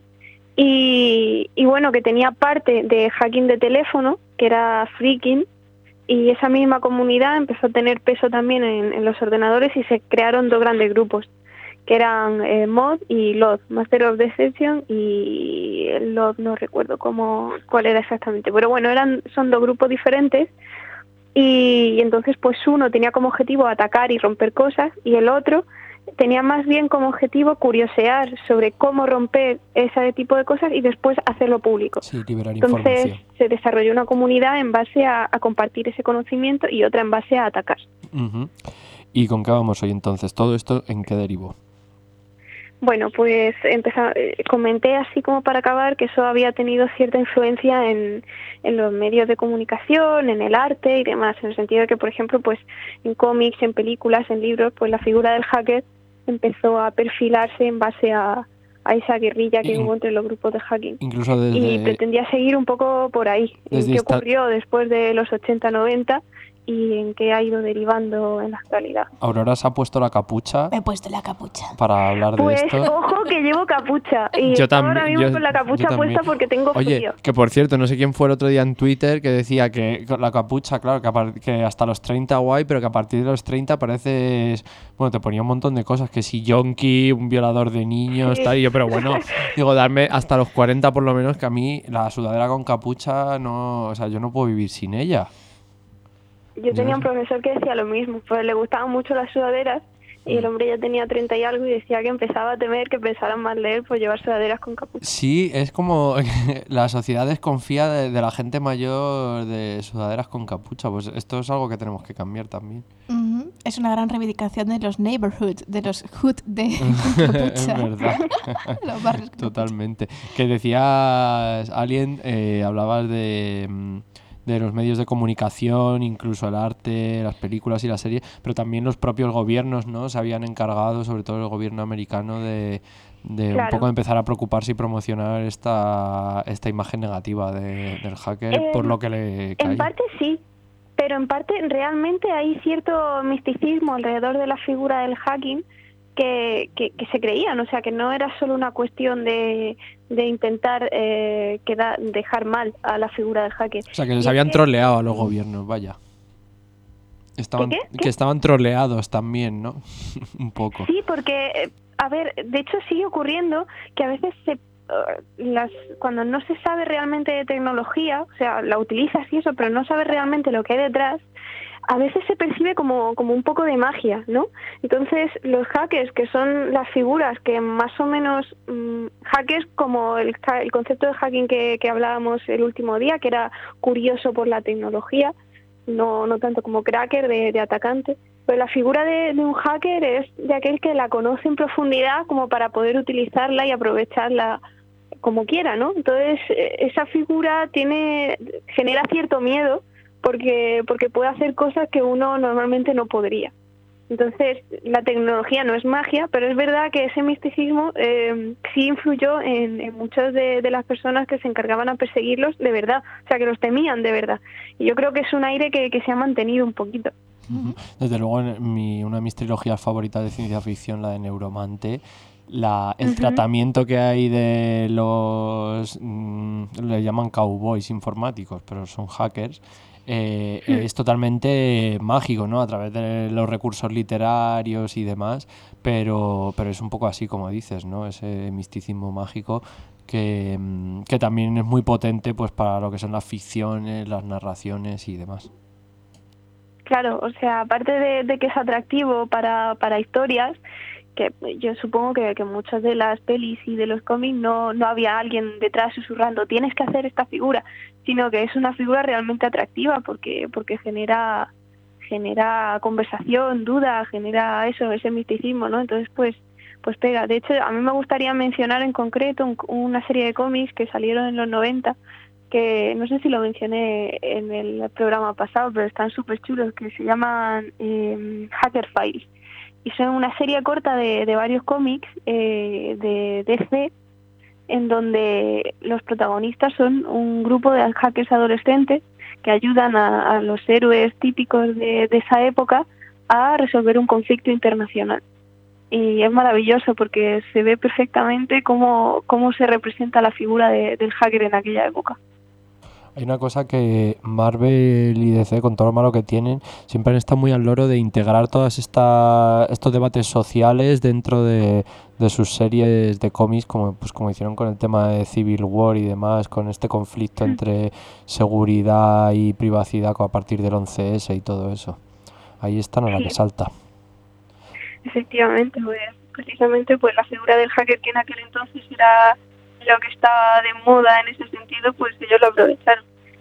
Y, y bueno, que tenía parte de hacking de teléfono, que era Phreaking, y esa misma comunidad empezó a tener peso también en, en los ordenadores y se crearon dos grandes grupos, que eran eh, M O D y L O D, Master of Deception, y el L O D no recuerdo cómo, cuál era exactamente, pero bueno, eran son dos grupos diferentes. Y, y entonces pues uno tenía como objetivo atacar y romper cosas y el otro tenía más bien como objetivo curiosear sobre cómo romper ese tipo de cosas y después hacerlo público. Sí, liberar Entonces información. se desarrolló una comunidad en base a, a compartir ese conocimiento y otra en base a atacar. Ujú. ¿Y con qué vamos hoy entonces? ¿Todo esto en qué derivó? Bueno, pues empezá, eh, comenté así como para acabar que eso había tenido cierta influencia en, en los medios de comunicación, en el arte y demás, en el sentido de que, por ejemplo, pues en cómics, en películas, en libros, pues la figura del hacker empezó a perfilarse en base a, a esa guerrilla que In- hubo entre los grupos de hacking. Incluso desde... Y pretendía seguir un poco por ahí, en Desde qué esta- ocurrió después de los ochenta noventa y en qué ha ido derivando en la actualidad. Aurora se ha puesto la capucha Me he puesto la capucha. para hablar de Pues esto. ojo que llevo capucha y Yo estoy ahora también, mismo yo- con la capucha yo también. puesta porque tengo Oye, frío. que por cierto, no sé quién fue el otro día en Twitter que decía que con la capucha, claro, que, a par- que hasta los treinta guay, pero que a partir de los treinta pareces... Bueno, te ponía un montón de cosas, que si yonki, un violador de niños, Sí. tal, y yo, pero bueno, digo, darme hasta los cuarenta por lo menos, que a mí la sudadera con capucha no... O sea, yo no puedo vivir sin ella. Yo tenía un profesor que decía lo mismo, pues le gustaban mucho las sudaderas y el hombre ya tenía treinta y algo y decía que empezaba a temer que pensaran más de él por llevar sudaderas con capucha. Sí, es como la sociedad desconfía de, de la gente mayor de sudaderas con capucha. Pues esto es algo que tenemos que cambiar también. Ujú. Es una gran reivindicación de los neighborhood, de los hood de Es capucha. verdad. Los barrios con Totalmente. Que decías, alguien, eh, hablabas de, mm, de los medios de comunicación, incluso el arte, las películas y las series, pero también los propios gobiernos, ¿no? Se habían encargado, sobre todo el gobierno americano, de, de un Claro. poco empezar a preocuparse y promocionar esta, esta imagen negativa de- del hacker Eh, por lo que le cae. En parte sí, pero en parte realmente hay cierto misticismo alrededor de la figura del hacking que, que, que se creían, o sea, que no era solo una cuestión de, de intentar eh, quedar, dejar mal a la figura del hacker. O sea, que Y les es habían que- troleado a los gobiernos, vaya. Estaban, qué? Que estaban troleados también, ¿no? Un poco. Sí, porque, eh, a ver, de hecho sigue ocurriendo que a veces se, eh, las, cuando no se sabe realmente de tecnología, o sea, la utilizas y eso, pero no sabes realmente lo que hay detrás, a veces se percibe como, como un poco de magia, ¿no? Entonces, los hackers, que son las figuras que más o menos, mmm, hackers como el, ha- el concepto de hacking que, que hablábamos el último día, que era curioso por la tecnología, no, no tanto como cracker de, de atacante, pero la figura de, de un hacker es de aquel que la conoce en profundidad como para poder utilizarla y aprovecharla como quiera, ¿no? Entonces, eh, esa figura tiene genera cierto miedo porque porque puede hacer cosas que uno normalmente no podría. Entonces, la tecnología no es magia, pero es verdad que ese misticismo eh, sí influyó en, en muchas de, de las personas que se encargaban a perseguirlos de verdad, o sea, que los temían de verdad. Y yo creo que es un aire que, que se ha mantenido un poquito. Ujú. Desde luego, en mi, una de mis trilogías favoritas de ciencia ficción, la de Neuromante, la, el Ujú. tratamiento que hay de los... mm, le llaman cowboys informáticos, pero son hackers, eh, Hmm. es totalmente mágico, ¿no? A través de los recursos literarios y demás, pero, pero es un poco así, como dices, ¿no? Ese misticismo mágico que, mm, que también es muy potente pues para lo que son las ficciones, las narraciones y demás. Claro, o sea, aparte de, de que es atractivo para, para historias, que yo supongo que, que muchas de las pelis y de los cómics no, no había alguien detrás susurrando, tienes que hacer esta figura, sino que es una figura realmente atractiva porque porque genera genera conversación, duda, genera eso, ese misticismo, ¿no? Entonces, pues pues pega. De hecho, a mí me gustaría mencionar en concreto un- una serie de cómics que salieron en los noventa, que no sé si lo mencioné en el programa pasado, pero están súper chulos, que se llaman eh, Hacker Files. Y son una serie corta de, de varios cómics eh, de D C, en donde los protagonistas son un grupo de hackers adolescentes que ayudan a, a los héroes típicos de, de esa época a resolver un conflicto internacional. Y es maravilloso porque se ve perfectamente cómo, cómo se representa la figura de, del hacker en aquella época. Hay una cosa que Marvel y D C, con todo lo malo que tienen, siempre han estado muy al loro de integrar todos estos debates sociales dentro de, de sus series de cómics, como, pues, como hicieron con el tema de Civil War y demás, con este conflicto mm. entre seguridad y privacidad a partir del once ese y todo eso. Ahí están a la sí. que salta. Efectivamente, pues precisamente pues la figura del hacker, que en aquel entonces era lo que estaba de moda en ese sentido, pues ellos lo aprovecharon.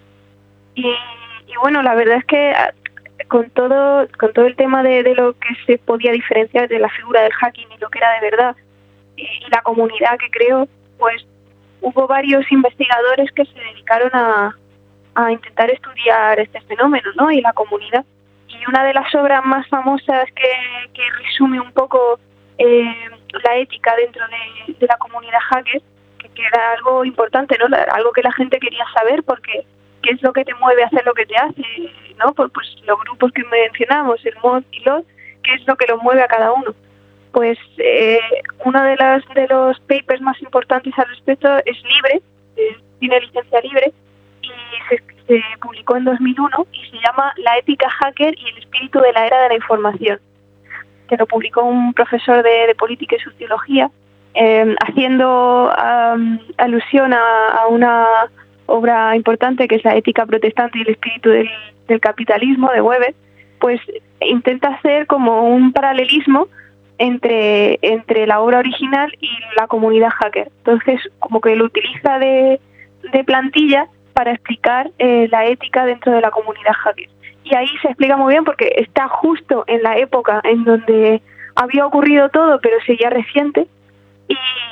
Y, y bueno, la verdad es que con todo con todo el tema de, de lo que se podía diferenciar de la figura del hacking y lo que era de verdad, y, y la comunidad que creó, pues hubo varios investigadores que se dedicaron a, a intentar estudiar este fenómeno, ¿no? Y la comunidad. Y una de las obras más famosas que, que resume un poco eh, la ética dentro de, de la comunidad hacker, que, que era algo importante, ¿no? Algo que la gente quería saber, porque ¿qué es lo que te mueve a hacer lo que te hace? ¿No? Pues, pues los grupos que mencionamos, el mod y los, ¿qué es lo que los mueve a cada uno? Pues eh, uno de, las, de los papers más importantes al respecto es libre, eh, tiene licencia libre, y se, se publicó en dos mil uno y se llama La ética hacker y el espíritu de la era de la información, que lo publicó un profesor de, de política y sociología, eh, haciendo um, alusión a, a una obra importante que es La ética protestante y el espíritu del, del capitalismo de Weber. Pues intenta hacer como un paralelismo entre, entre la obra original y la comunidad hacker. Entonces, como que lo utiliza de, de plantilla para explicar eh, la ética dentro de la comunidad hacker. Y ahí se explica muy bien porque está justo en la época en donde había ocurrido todo, pero seguía reciente, y,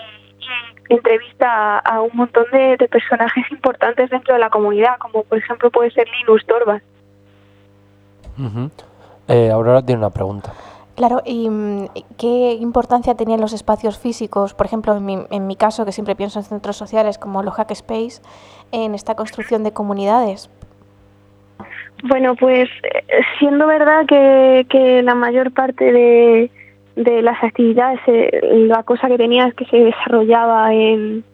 y entrevista a, a un montón de, de personajes importantes dentro de la comunidad, como por ejemplo puede ser Linus Torvalds. Uh-huh. eh, Aurora tiene una pregunta. Claro, ¿y qué importancia tenían los espacios físicos? Por ejemplo, en mi, en mi caso, que siempre pienso en centros sociales como los Hackspace, en esta construcción de comunidades. Bueno, pues siendo verdad que, que la mayor parte de, de las actividades, eh, la cosa que tenía es que se desarrollaba en,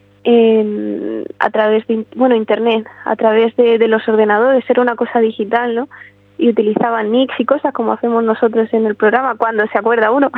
en a través de bueno internet, a través de, de los ordenadores, era una cosa digital, ¿no? Y utilizaban nicks y cosas como hacemos nosotros en el programa, cuando se acuerda uno.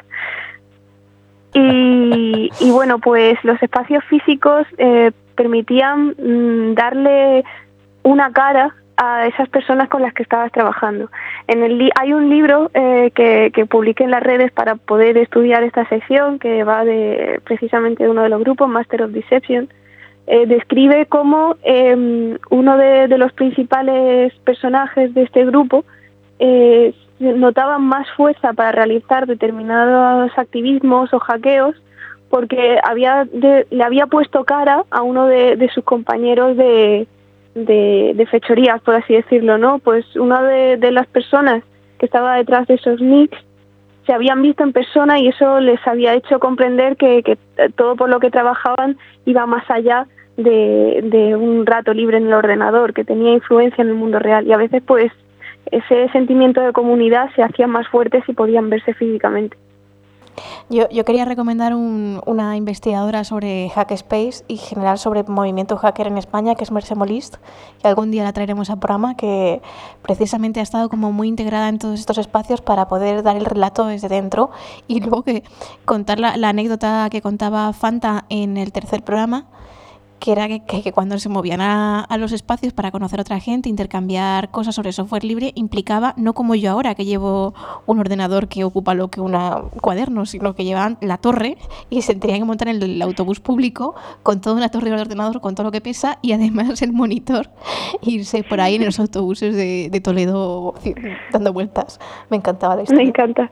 y, y bueno, pues los espacios físicos eh, permitían mm, darle una cara a esas personas con las que estabas trabajando. En el li- hay un libro eh, que, que publiqué en las redes para poder estudiar esta sección, que va de precisamente de uno de los grupos, Master of Deception. Eh, describe cómo eh, uno de, de los principales personajes de este grupo eh, notaba más fuerza para realizar determinados activismos o hackeos porque había de, le había puesto cara a uno de, de sus compañeros de, de, de fechorías, por así decirlo, ¿no? Pues una de, de las personas que estaba detrás de esos nicks se habían visto en persona y eso les había hecho comprender que, que todo por lo que trabajaban iba más allá de, de un rato libre en el ordenador, que tenía influencia en el mundo real. Y a veces pues ese sentimiento de comunidad se hacía más fuerte si podían verse físicamente. Yo, yo quería recomendar un, una investigadora sobre Hackspace y en general sobre movimiento hacker en España, que es Mercè Molist, que algún día la traeremos al programa, que precisamente ha estado como muy integrada en todos estos espacios para poder dar el relato desde dentro y luego que contar la, la anécdota que contaba Fanta en el tercer programa, que era que, que, que cuando se movían a, a los espacios para conocer a otra gente, intercambiar cosas sobre software libre, implicaba, no como yo ahora, que llevo un ordenador que ocupa lo que un cuaderno, sino que llevaban la torre y se tenían que montar en el autobús público con toda una torre de ordenador, con todo lo que pesa, y además el monitor, irse por ahí en los autobuses de, de Toledo dando vueltas. Me encantaba la historia. Me encanta.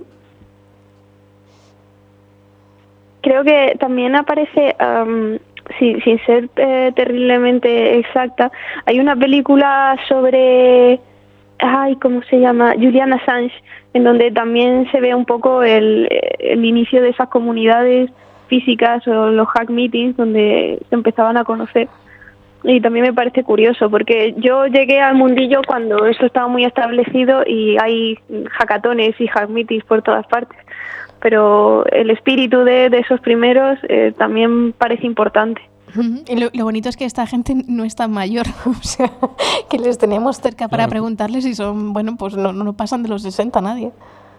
Creo que también aparece... Um, Sí, sin ser eh, terriblemente exacta, hay una película sobre, ay, ¿cómo se llama? Julian Assange, en donde también se ve un poco el, el inicio de esas comunidades físicas o los hack meetings donde se empezaban a conocer. Y también me parece curioso, porque yo llegué al mundillo cuando eso estaba muy establecido y hay hackatones y hack meetings por todas partes. Pero el espíritu de, de esos primeros eh, también parece importante. Y lo, lo bonito es que esta gente no es tan mayor, o sea, que les tenemos cerca para Claro. preguntarles si son, bueno, pues no, no pasan de los sesenta nadie.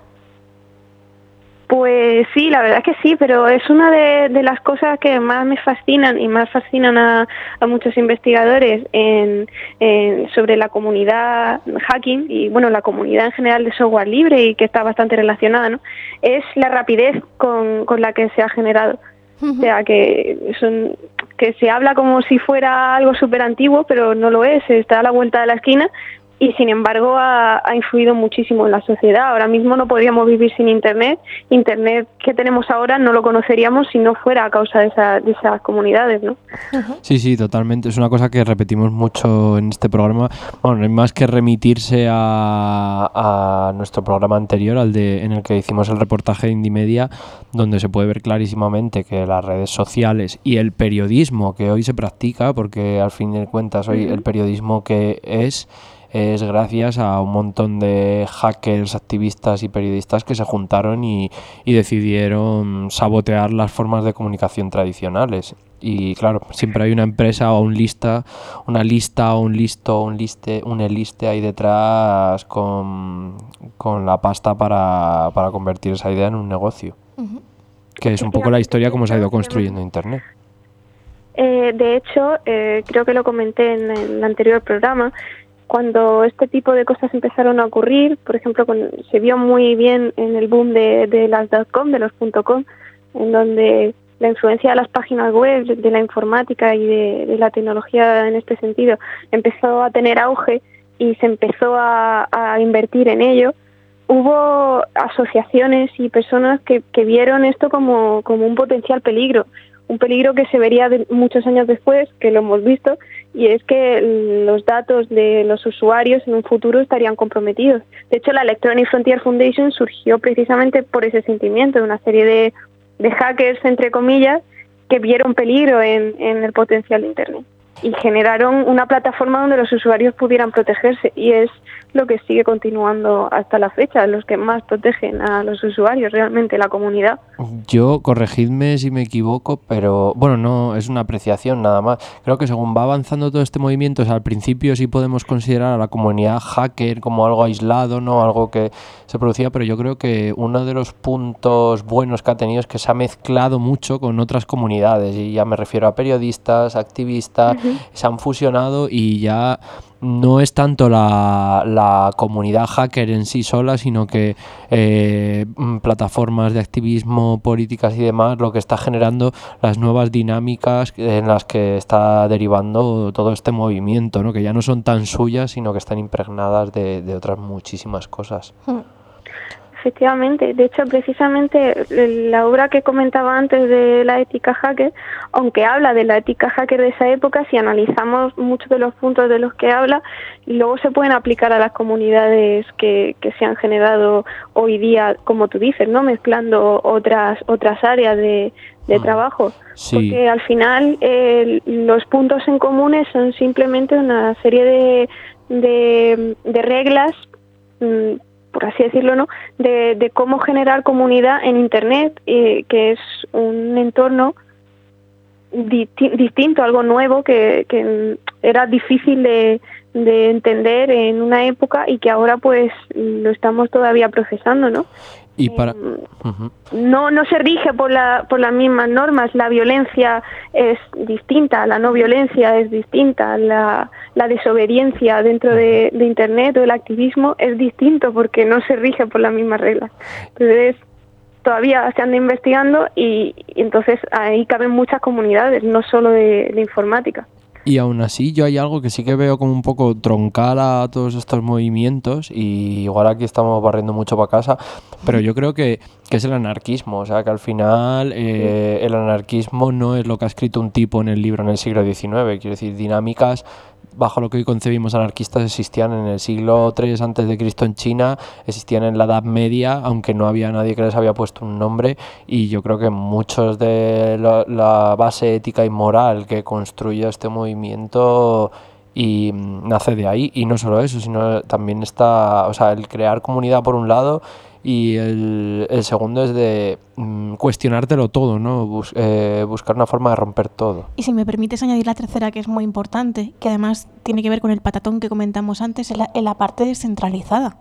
Pues sí, la verdad que sí, pero es una de, de las cosas que más me fascinan y más fascinan a, a muchos investigadores en, en- sobre la comunidad hacking y bueno, la comunidad en general de software libre y que está bastante relacionada, ¿no? Es la rapidez con, con la que se ha generado. O sea, que, son, que se habla como si fuera algo súper antiguo, pero no lo es, está a la vuelta de la esquina y sin embargo ha, ha influido muchísimo en la sociedad. Ahora mismo no podríamos vivir sin Internet. Internet que tenemos ahora no lo conoceríamos si no fuera a causa de, esa, de esas comunidades, ¿no? Sí, sí, totalmente. Es una cosa que repetimos mucho en este programa. Bueno, no hay más que remitirse a, a nuestro programa anterior, al de en el que hicimos el reportaje de Indimedia, donde se puede ver clarísimamente que las redes sociales y el periodismo que hoy se practica, porque al fin de cuentas hoy el periodismo que es es gracias a un montón de hackers, activistas y periodistas que se juntaron y, y decidieron sabotear las formas de comunicación tradicionales. Y claro, siempre hay una empresa o un lista, una lista o un listo, un liste, un eliste ahí detrás con, con la pasta para, para convertir esa idea en un negocio. Que es un poco la historia como se ha ido construyendo Internet. Eh, de hecho, eh, creo que lo comenté en el anterior programa, cuando este tipo de cosas empezaron a ocurrir, por ejemplo, con, se vio muy bien en el boom de, de las .com, de los .com, en donde la influencia de las páginas web, de la informática y de, de la tecnología en este sentido empezó a tener auge y se empezó a, a invertir en ello. Hubo asociaciones y personas que, que vieron esto como, como un potencial peligro, un peligro que se vería de muchos años después, que lo hemos visto, y es que los datos de los usuarios en un futuro estarían comprometidos. De hecho, la Electronic Frontier Foundation surgió precisamente por ese sentimiento de una serie de, de hackers, entre comillas, que vieron peligro en, en el potencial de Internet y generaron una plataforma donde los usuarios pudieran protegerse, y es lo que sigue continuando hasta la fecha, los que más protegen a los usuarios, realmente la comunidad. Yo, corregidme si me equivoco, pero bueno, no, es una apreciación nada más. Creo que según va avanzando todo este movimiento, o sea, al principio sí podemos considerar a la comunidad hacker como algo aislado, ¿no? Algo que se producía, pero yo creo que uno de los puntos buenos que ha tenido es que se ha mezclado mucho con otras comunidades, y ya me refiero a periodistas, activistas, Ujú. se han fusionado y ya no es tanto la, la comunidad hacker en sí sola, sino que eh, mm, plataformas de activismo, políticas y demás, lo que está generando las nuevas dinámicas en las que está derivando todo este movimiento, ¿no? Que ya no son tan suyas, sino que están impregnadas de, de otras muchísimas cosas. Efectivamente, de hecho, precisamente la obra que comentaba antes de la ética hacker, aunque habla de la ética hacker de esa época, si analizamos muchos de los puntos de los que habla, luego se pueden aplicar a las comunidades que, que se han generado hoy día, como tú dices, ¿no? Mezclando otras otras áreas de, de trabajo. Sí. Porque al final eh, los puntos en comunes son simplemente una serie de, de, de reglas, mmm, por así decirlo, ¿no? De, de cómo generar comunidad en Internet, eh, que es un entorno disti- distinto, algo nuevo que, que era difícil de, de entender en una época y que ahora pues lo estamos todavía procesando, ¿no? Y para... Ujú. No, no se rige por la, por las mismas normas. La violencia es distinta, la no violencia es distinta, la, la desobediencia dentro de, de Internet o el activismo es distinto porque no se rige por las mismas reglas. Entonces, todavía se anda investigando y, y entonces ahí caben muchas comunidades, no solo de, de informática. Y aún así yo hay algo que sí que veo como un poco troncal a todos estos movimientos, y igual aquí estamos barriendo mucho para casa, pero yo creo que, que es el anarquismo. O sea, que al final eh, el anarquismo no es lo que ha escrito un tipo en el libro en el siglo diecinueve, quiero decir, dinámicas bajo lo que hoy concebimos anarquistas existían en el siglo tercero antes de Cristo en China, existían en la Edad Media, aunque no había nadie que les había puesto un nombre, y yo creo que muchos de la, la base ética y moral que construye este movimiento y nace de ahí. Y no solo eso, sino también está, o sea, el crear comunidad por un lado, y el, el segundo es de mm, cuestionártelo todo, ¿no? Bus, eh, buscar una forma de romper todo. Y si me permites añadir la tercera, que es muy importante, que además tiene que ver con el patatón que comentamos antes, en la, en la parte descentralizada.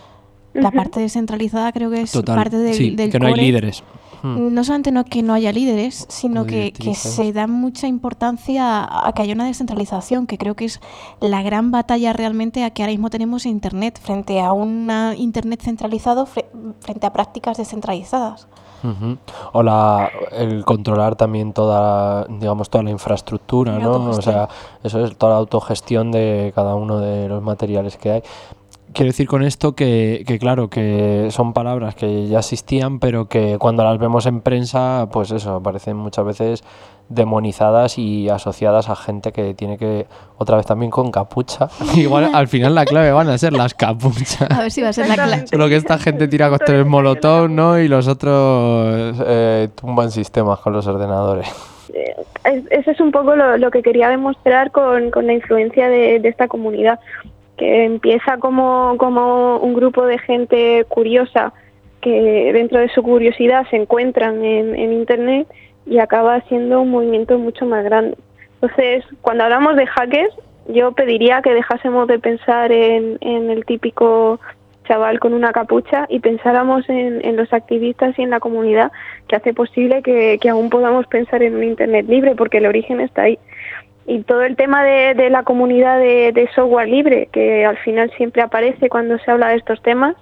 La Ujú. parte descentralizada creo que es Total, parte del, sí, del que no hay core. líderes. No solamente no que no haya líderes, sino No que, que directrices. se da mucha importancia a, a que haya una descentralización, que creo que es la gran batalla realmente a que ahora mismo tenemos en Internet, frente a una Internet centralizado, fre- frente a prácticas descentralizadas. Uh-huh. O la, el controlar también toda, digamos, toda la infraestructura, La ¿no? O autogestión. sea, eso es toda la autogestión de cada uno de los materiales que hay. Quiero decir con esto que, que, claro, que son palabras que ya existían, pero que cuando las vemos en prensa, pues eso, aparecen muchas veces demonizadas y asociadas a gente que tiene que, otra vez también con capucha. Igual al final la clave van a ser las capuchas. A ver si va a ser la clave. Solo que esta gente tira cócteles molotov, ¿no? Y los otros... Eh, tumban sistemas con los ordenadores. Eh, es- Ese es un poco lo, lo que quería demostrar con, con la influencia de, de esta comunidad, que empieza como, como un grupo de gente curiosa que dentro de su curiosidad se encuentran en, en Internet y acaba siendo un movimiento mucho más grande. Entonces, cuando hablamos de hackers, yo pediría que dejásemos de pensar en, en el típico chaval con una capucha y pensáramos en, en los activistas y en la comunidad que hace posible que, que aún podamos pensar en un Internet libre, porque el origen está ahí. Y todo el tema de, de la comunidad de, de software libre, que al final siempre aparece cuando se habla de estos temas,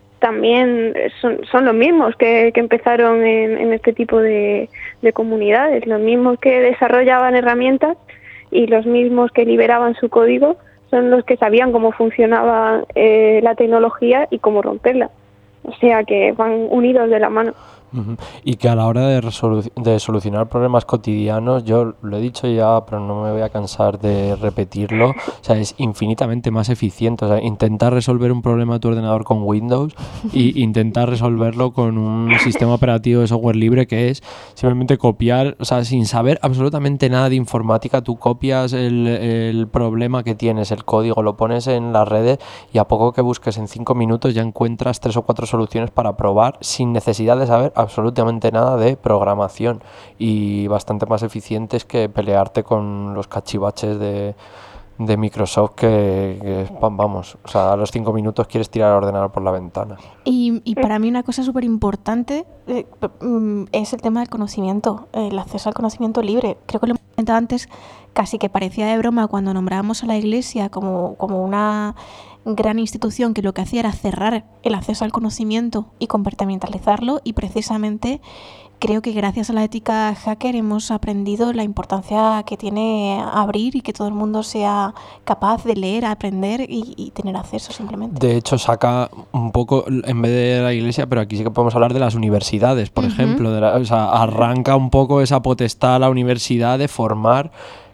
también son, son los mismos que, que empezaron en, en este tipo de, de comunidades, los mismos que desarrollaban herramientas y los mismos que liberaban su código son los que sabían cómo funcionaba eh, la tecnología y cómo romperla. O sea que van unidos de la mano. Uh-huh. Y que a la hora de, resolu- de solucionar problemas cotidianos, yo lo he dicho ya, pero no me voy a cansar de repetirlo, o sea, es infinitamente más eficiente. O sea, intentar resolver un problema de tu ordenador con Windows y intentar resolverlo con un sistema operativo de software libre, que es simplemente copiar, o sea, sin saber absolutamente nada de informática, tú copias el, el problema que tienes, el código, lo pones en las redes y a poco que busques en cinco minutos ya encuentras tres o cuatro soluciones para probar sin necesidad de saber absolutamente nada de programación, y bastante más eficientes que pelearte con los cachivaches de, de Microsoft que, que vamos, o sea, a los cinco minutos quieres tirar el ordenador por la ventana. Y, y para mí una cosa súper importante eh, p- mm, es el tema del conocimiento, el acceso al conocimiento libre. Creo que lo hemos comentado antes, casi que parecía de broma cuando nombrábamos a la Iglesia como, como una gran institución que lo que hacía era cerrar el acceso al conocimiento y compartimentalizarlo, y precisamente creo que gracias a la ética hacker hemos aprendido la importancia que tiene abrir y que todo el mundo sea capaz de leer, aprender y, y tener acceso simplemente. De hecho, saca un poco, en vez de la Iglesia, pero aquí sí que podemos hablar de las universidades, por Ujú. ejemplo. De la, o sea, arranca un poco esa potestad a la universidad de formar,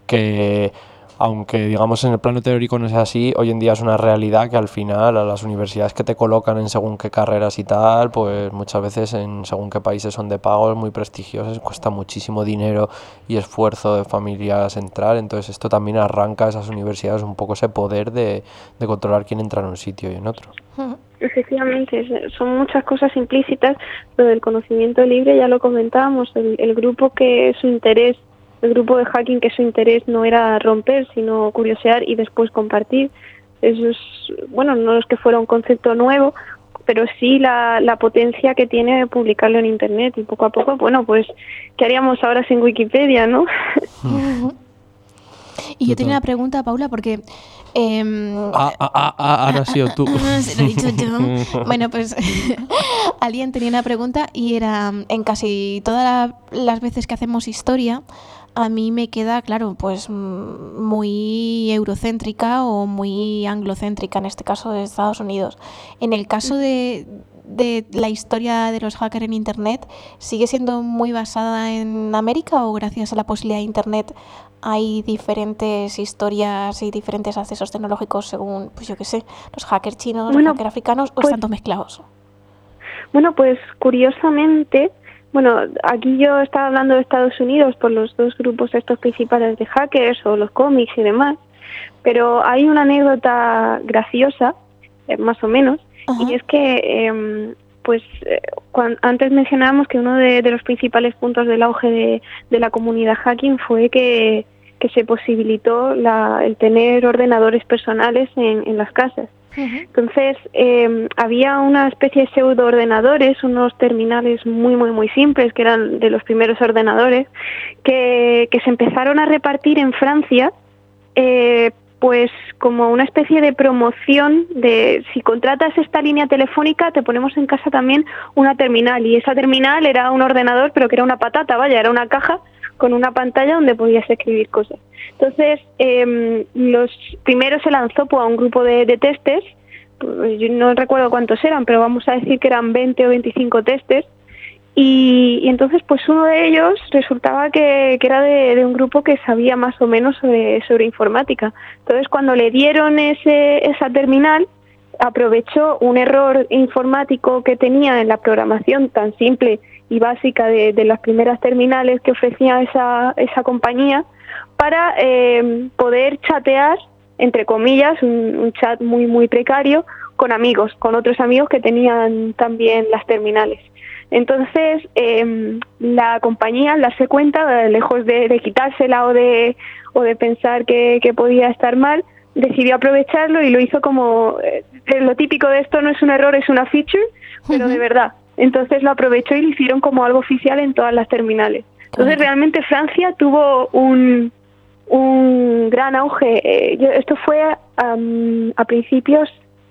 que aunque digamos en el plano teórico no es así, hoy en día es una realidad que al final a las universidades que te colocan en según qué carreras y tal, pues muchas veces en según qué países son de pagos muy prestigiosos, cuesta muchísimo dinero y esfuerzo de familias entrar. Entonces esto también arranca a esas universidades un poco ese poder de, de controlar quién entra en un sitio y en otro. Efectivamente, es- son muchas cosas implícitas. Lo del conocimiento libre ya lo comentábamos, el, el grupo que su interés, el grupo de hacking que su interés no era romper, sino curiosear y después compartir. Eso es, bueno, no es que fuera un concepto nuevo, pero sí la, la potencia que tiene publicarlo en Internet, y poco a poco, bueno, pues, ¿qué haríamos ahora sin Wikipedia, no? Y yo tenía una pregunta, Paula, porque... em, Ah, ah, ah, ah, ahora has sido tú. Se lo he dicho yo. Bueno, pues alguien tenía una pregunta y era, en casi todas la- las veces que hacemos historia, a mí me queda, claro, pues mm, muy eurocéntrica o muy anglocéntrica, en este caso de Estados Unidos. En el caso de, de la historia de los hackers en Internet sigue siendo muy basada en América o gracias a la posibilidad de Internet hay diferentes historias y diferentes accesos tecnológicos según, pues yo qué sé, los hackers chinos, Bueno, los hackers africanos o pues- están todos mezclados? Bueno, pues curiosamente, bueno, aquí yo estaba hablando de Estados Unidos por los dos grupos estos principales de hackers o los cómics y demás, pero hay una anécdota graciosa, eh, más o menos, y es que, eh, pues, eh, cuan- antes mencionábamos que uno de, de los principales puntos del auge de, de la comunidad hacking fue que, que se posibilitó la, el tener ordenadores personales en, en las casas. Entonces, eh, había una especie de pseudo ordenadores, unos terminales muy, muy, muy simples, que eran de los primeros ordenadores, que, que se empezaron a repartir en Francia, eh, pues como una especie de promoción de si contratas esta línea telefónica, te ponemos en casa también una terminal. Y esa terminal era un ordenador, pero que era una patata, vaya, era una caja con una pantalla donde podías escribir cosas. Entonces, eh, los primero se lanzó pues, a un grupo de, de testers, pues, yo no recuerdo cuántos eran, pero vamos a decir que eran veinte o veinticinco testers, y, y entonces pues uno de ellos resultaba que, que era de, de un grupo que sabía más o menos sobre, sobre informática. Entonces, cuando le dieron ese, esa terminal, aprovechó un error informático que tenía en la programación tan simple y básica de, de las primeras terminales que ofrecía esa, esa compañía para eh, poder chatear, entre comillas, un, un chat muy muy precario con amigos, con otros amigos que tenían también las terminales. Entonces, eh, la compañía, la se cuenta, lejos de, de quitársela o de, o de pensar que, que podía estar mal, decidió aprovecharlo y lo hizo como, eh, lo típico de esto no es un error, es una feature, pero de verdad. Entonces lo aprovechó y lo hicieron como algo oficial en todas las terminales. Entonces realmente Francia tuvo un, un gran auge. Eh, yo, esto fue um, a principios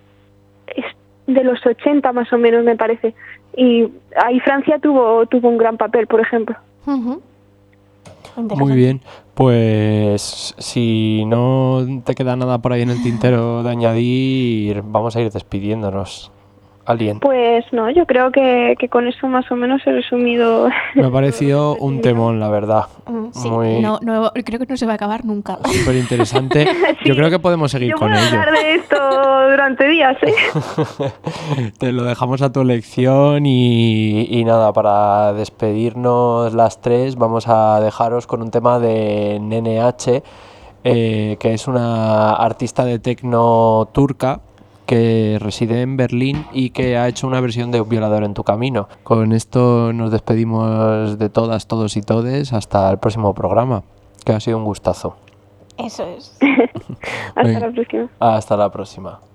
de los ochenta más o menos, me parece. Y ahí Francia tuvo, tuvo un gran papel, por ejemplo. Uh-huh. Muy bien, pues si no te queda nada por ahí en el tintero de añadir, vamos a ir despidiéndonos. ¿Alguien? Pues no, yo creo que, que con eso más o menos he resumido. Me ha parecido un temón, la verdad. Mm, sí, Muy no, no, creo que no se va a acabar nunca. súper interesante. Sí, Yo creo que podemos seguir yo con puedo ello. hablar de esto durante días, ¿eh? Te lo dejamos a tu elección y, y nada, para despedirnos las tres vamos a dejaros con un tema de Nene H, eh, que es una artista de tecno turca que reside en Berlín y que ha hecho una versión de Un violador en tu camino. Con esto nos despedimos de todas, todos y todes hasta el próximo programa, que ha sido un gustazo. Eso es. Hasta Venga, la próxima. hasta la próxima.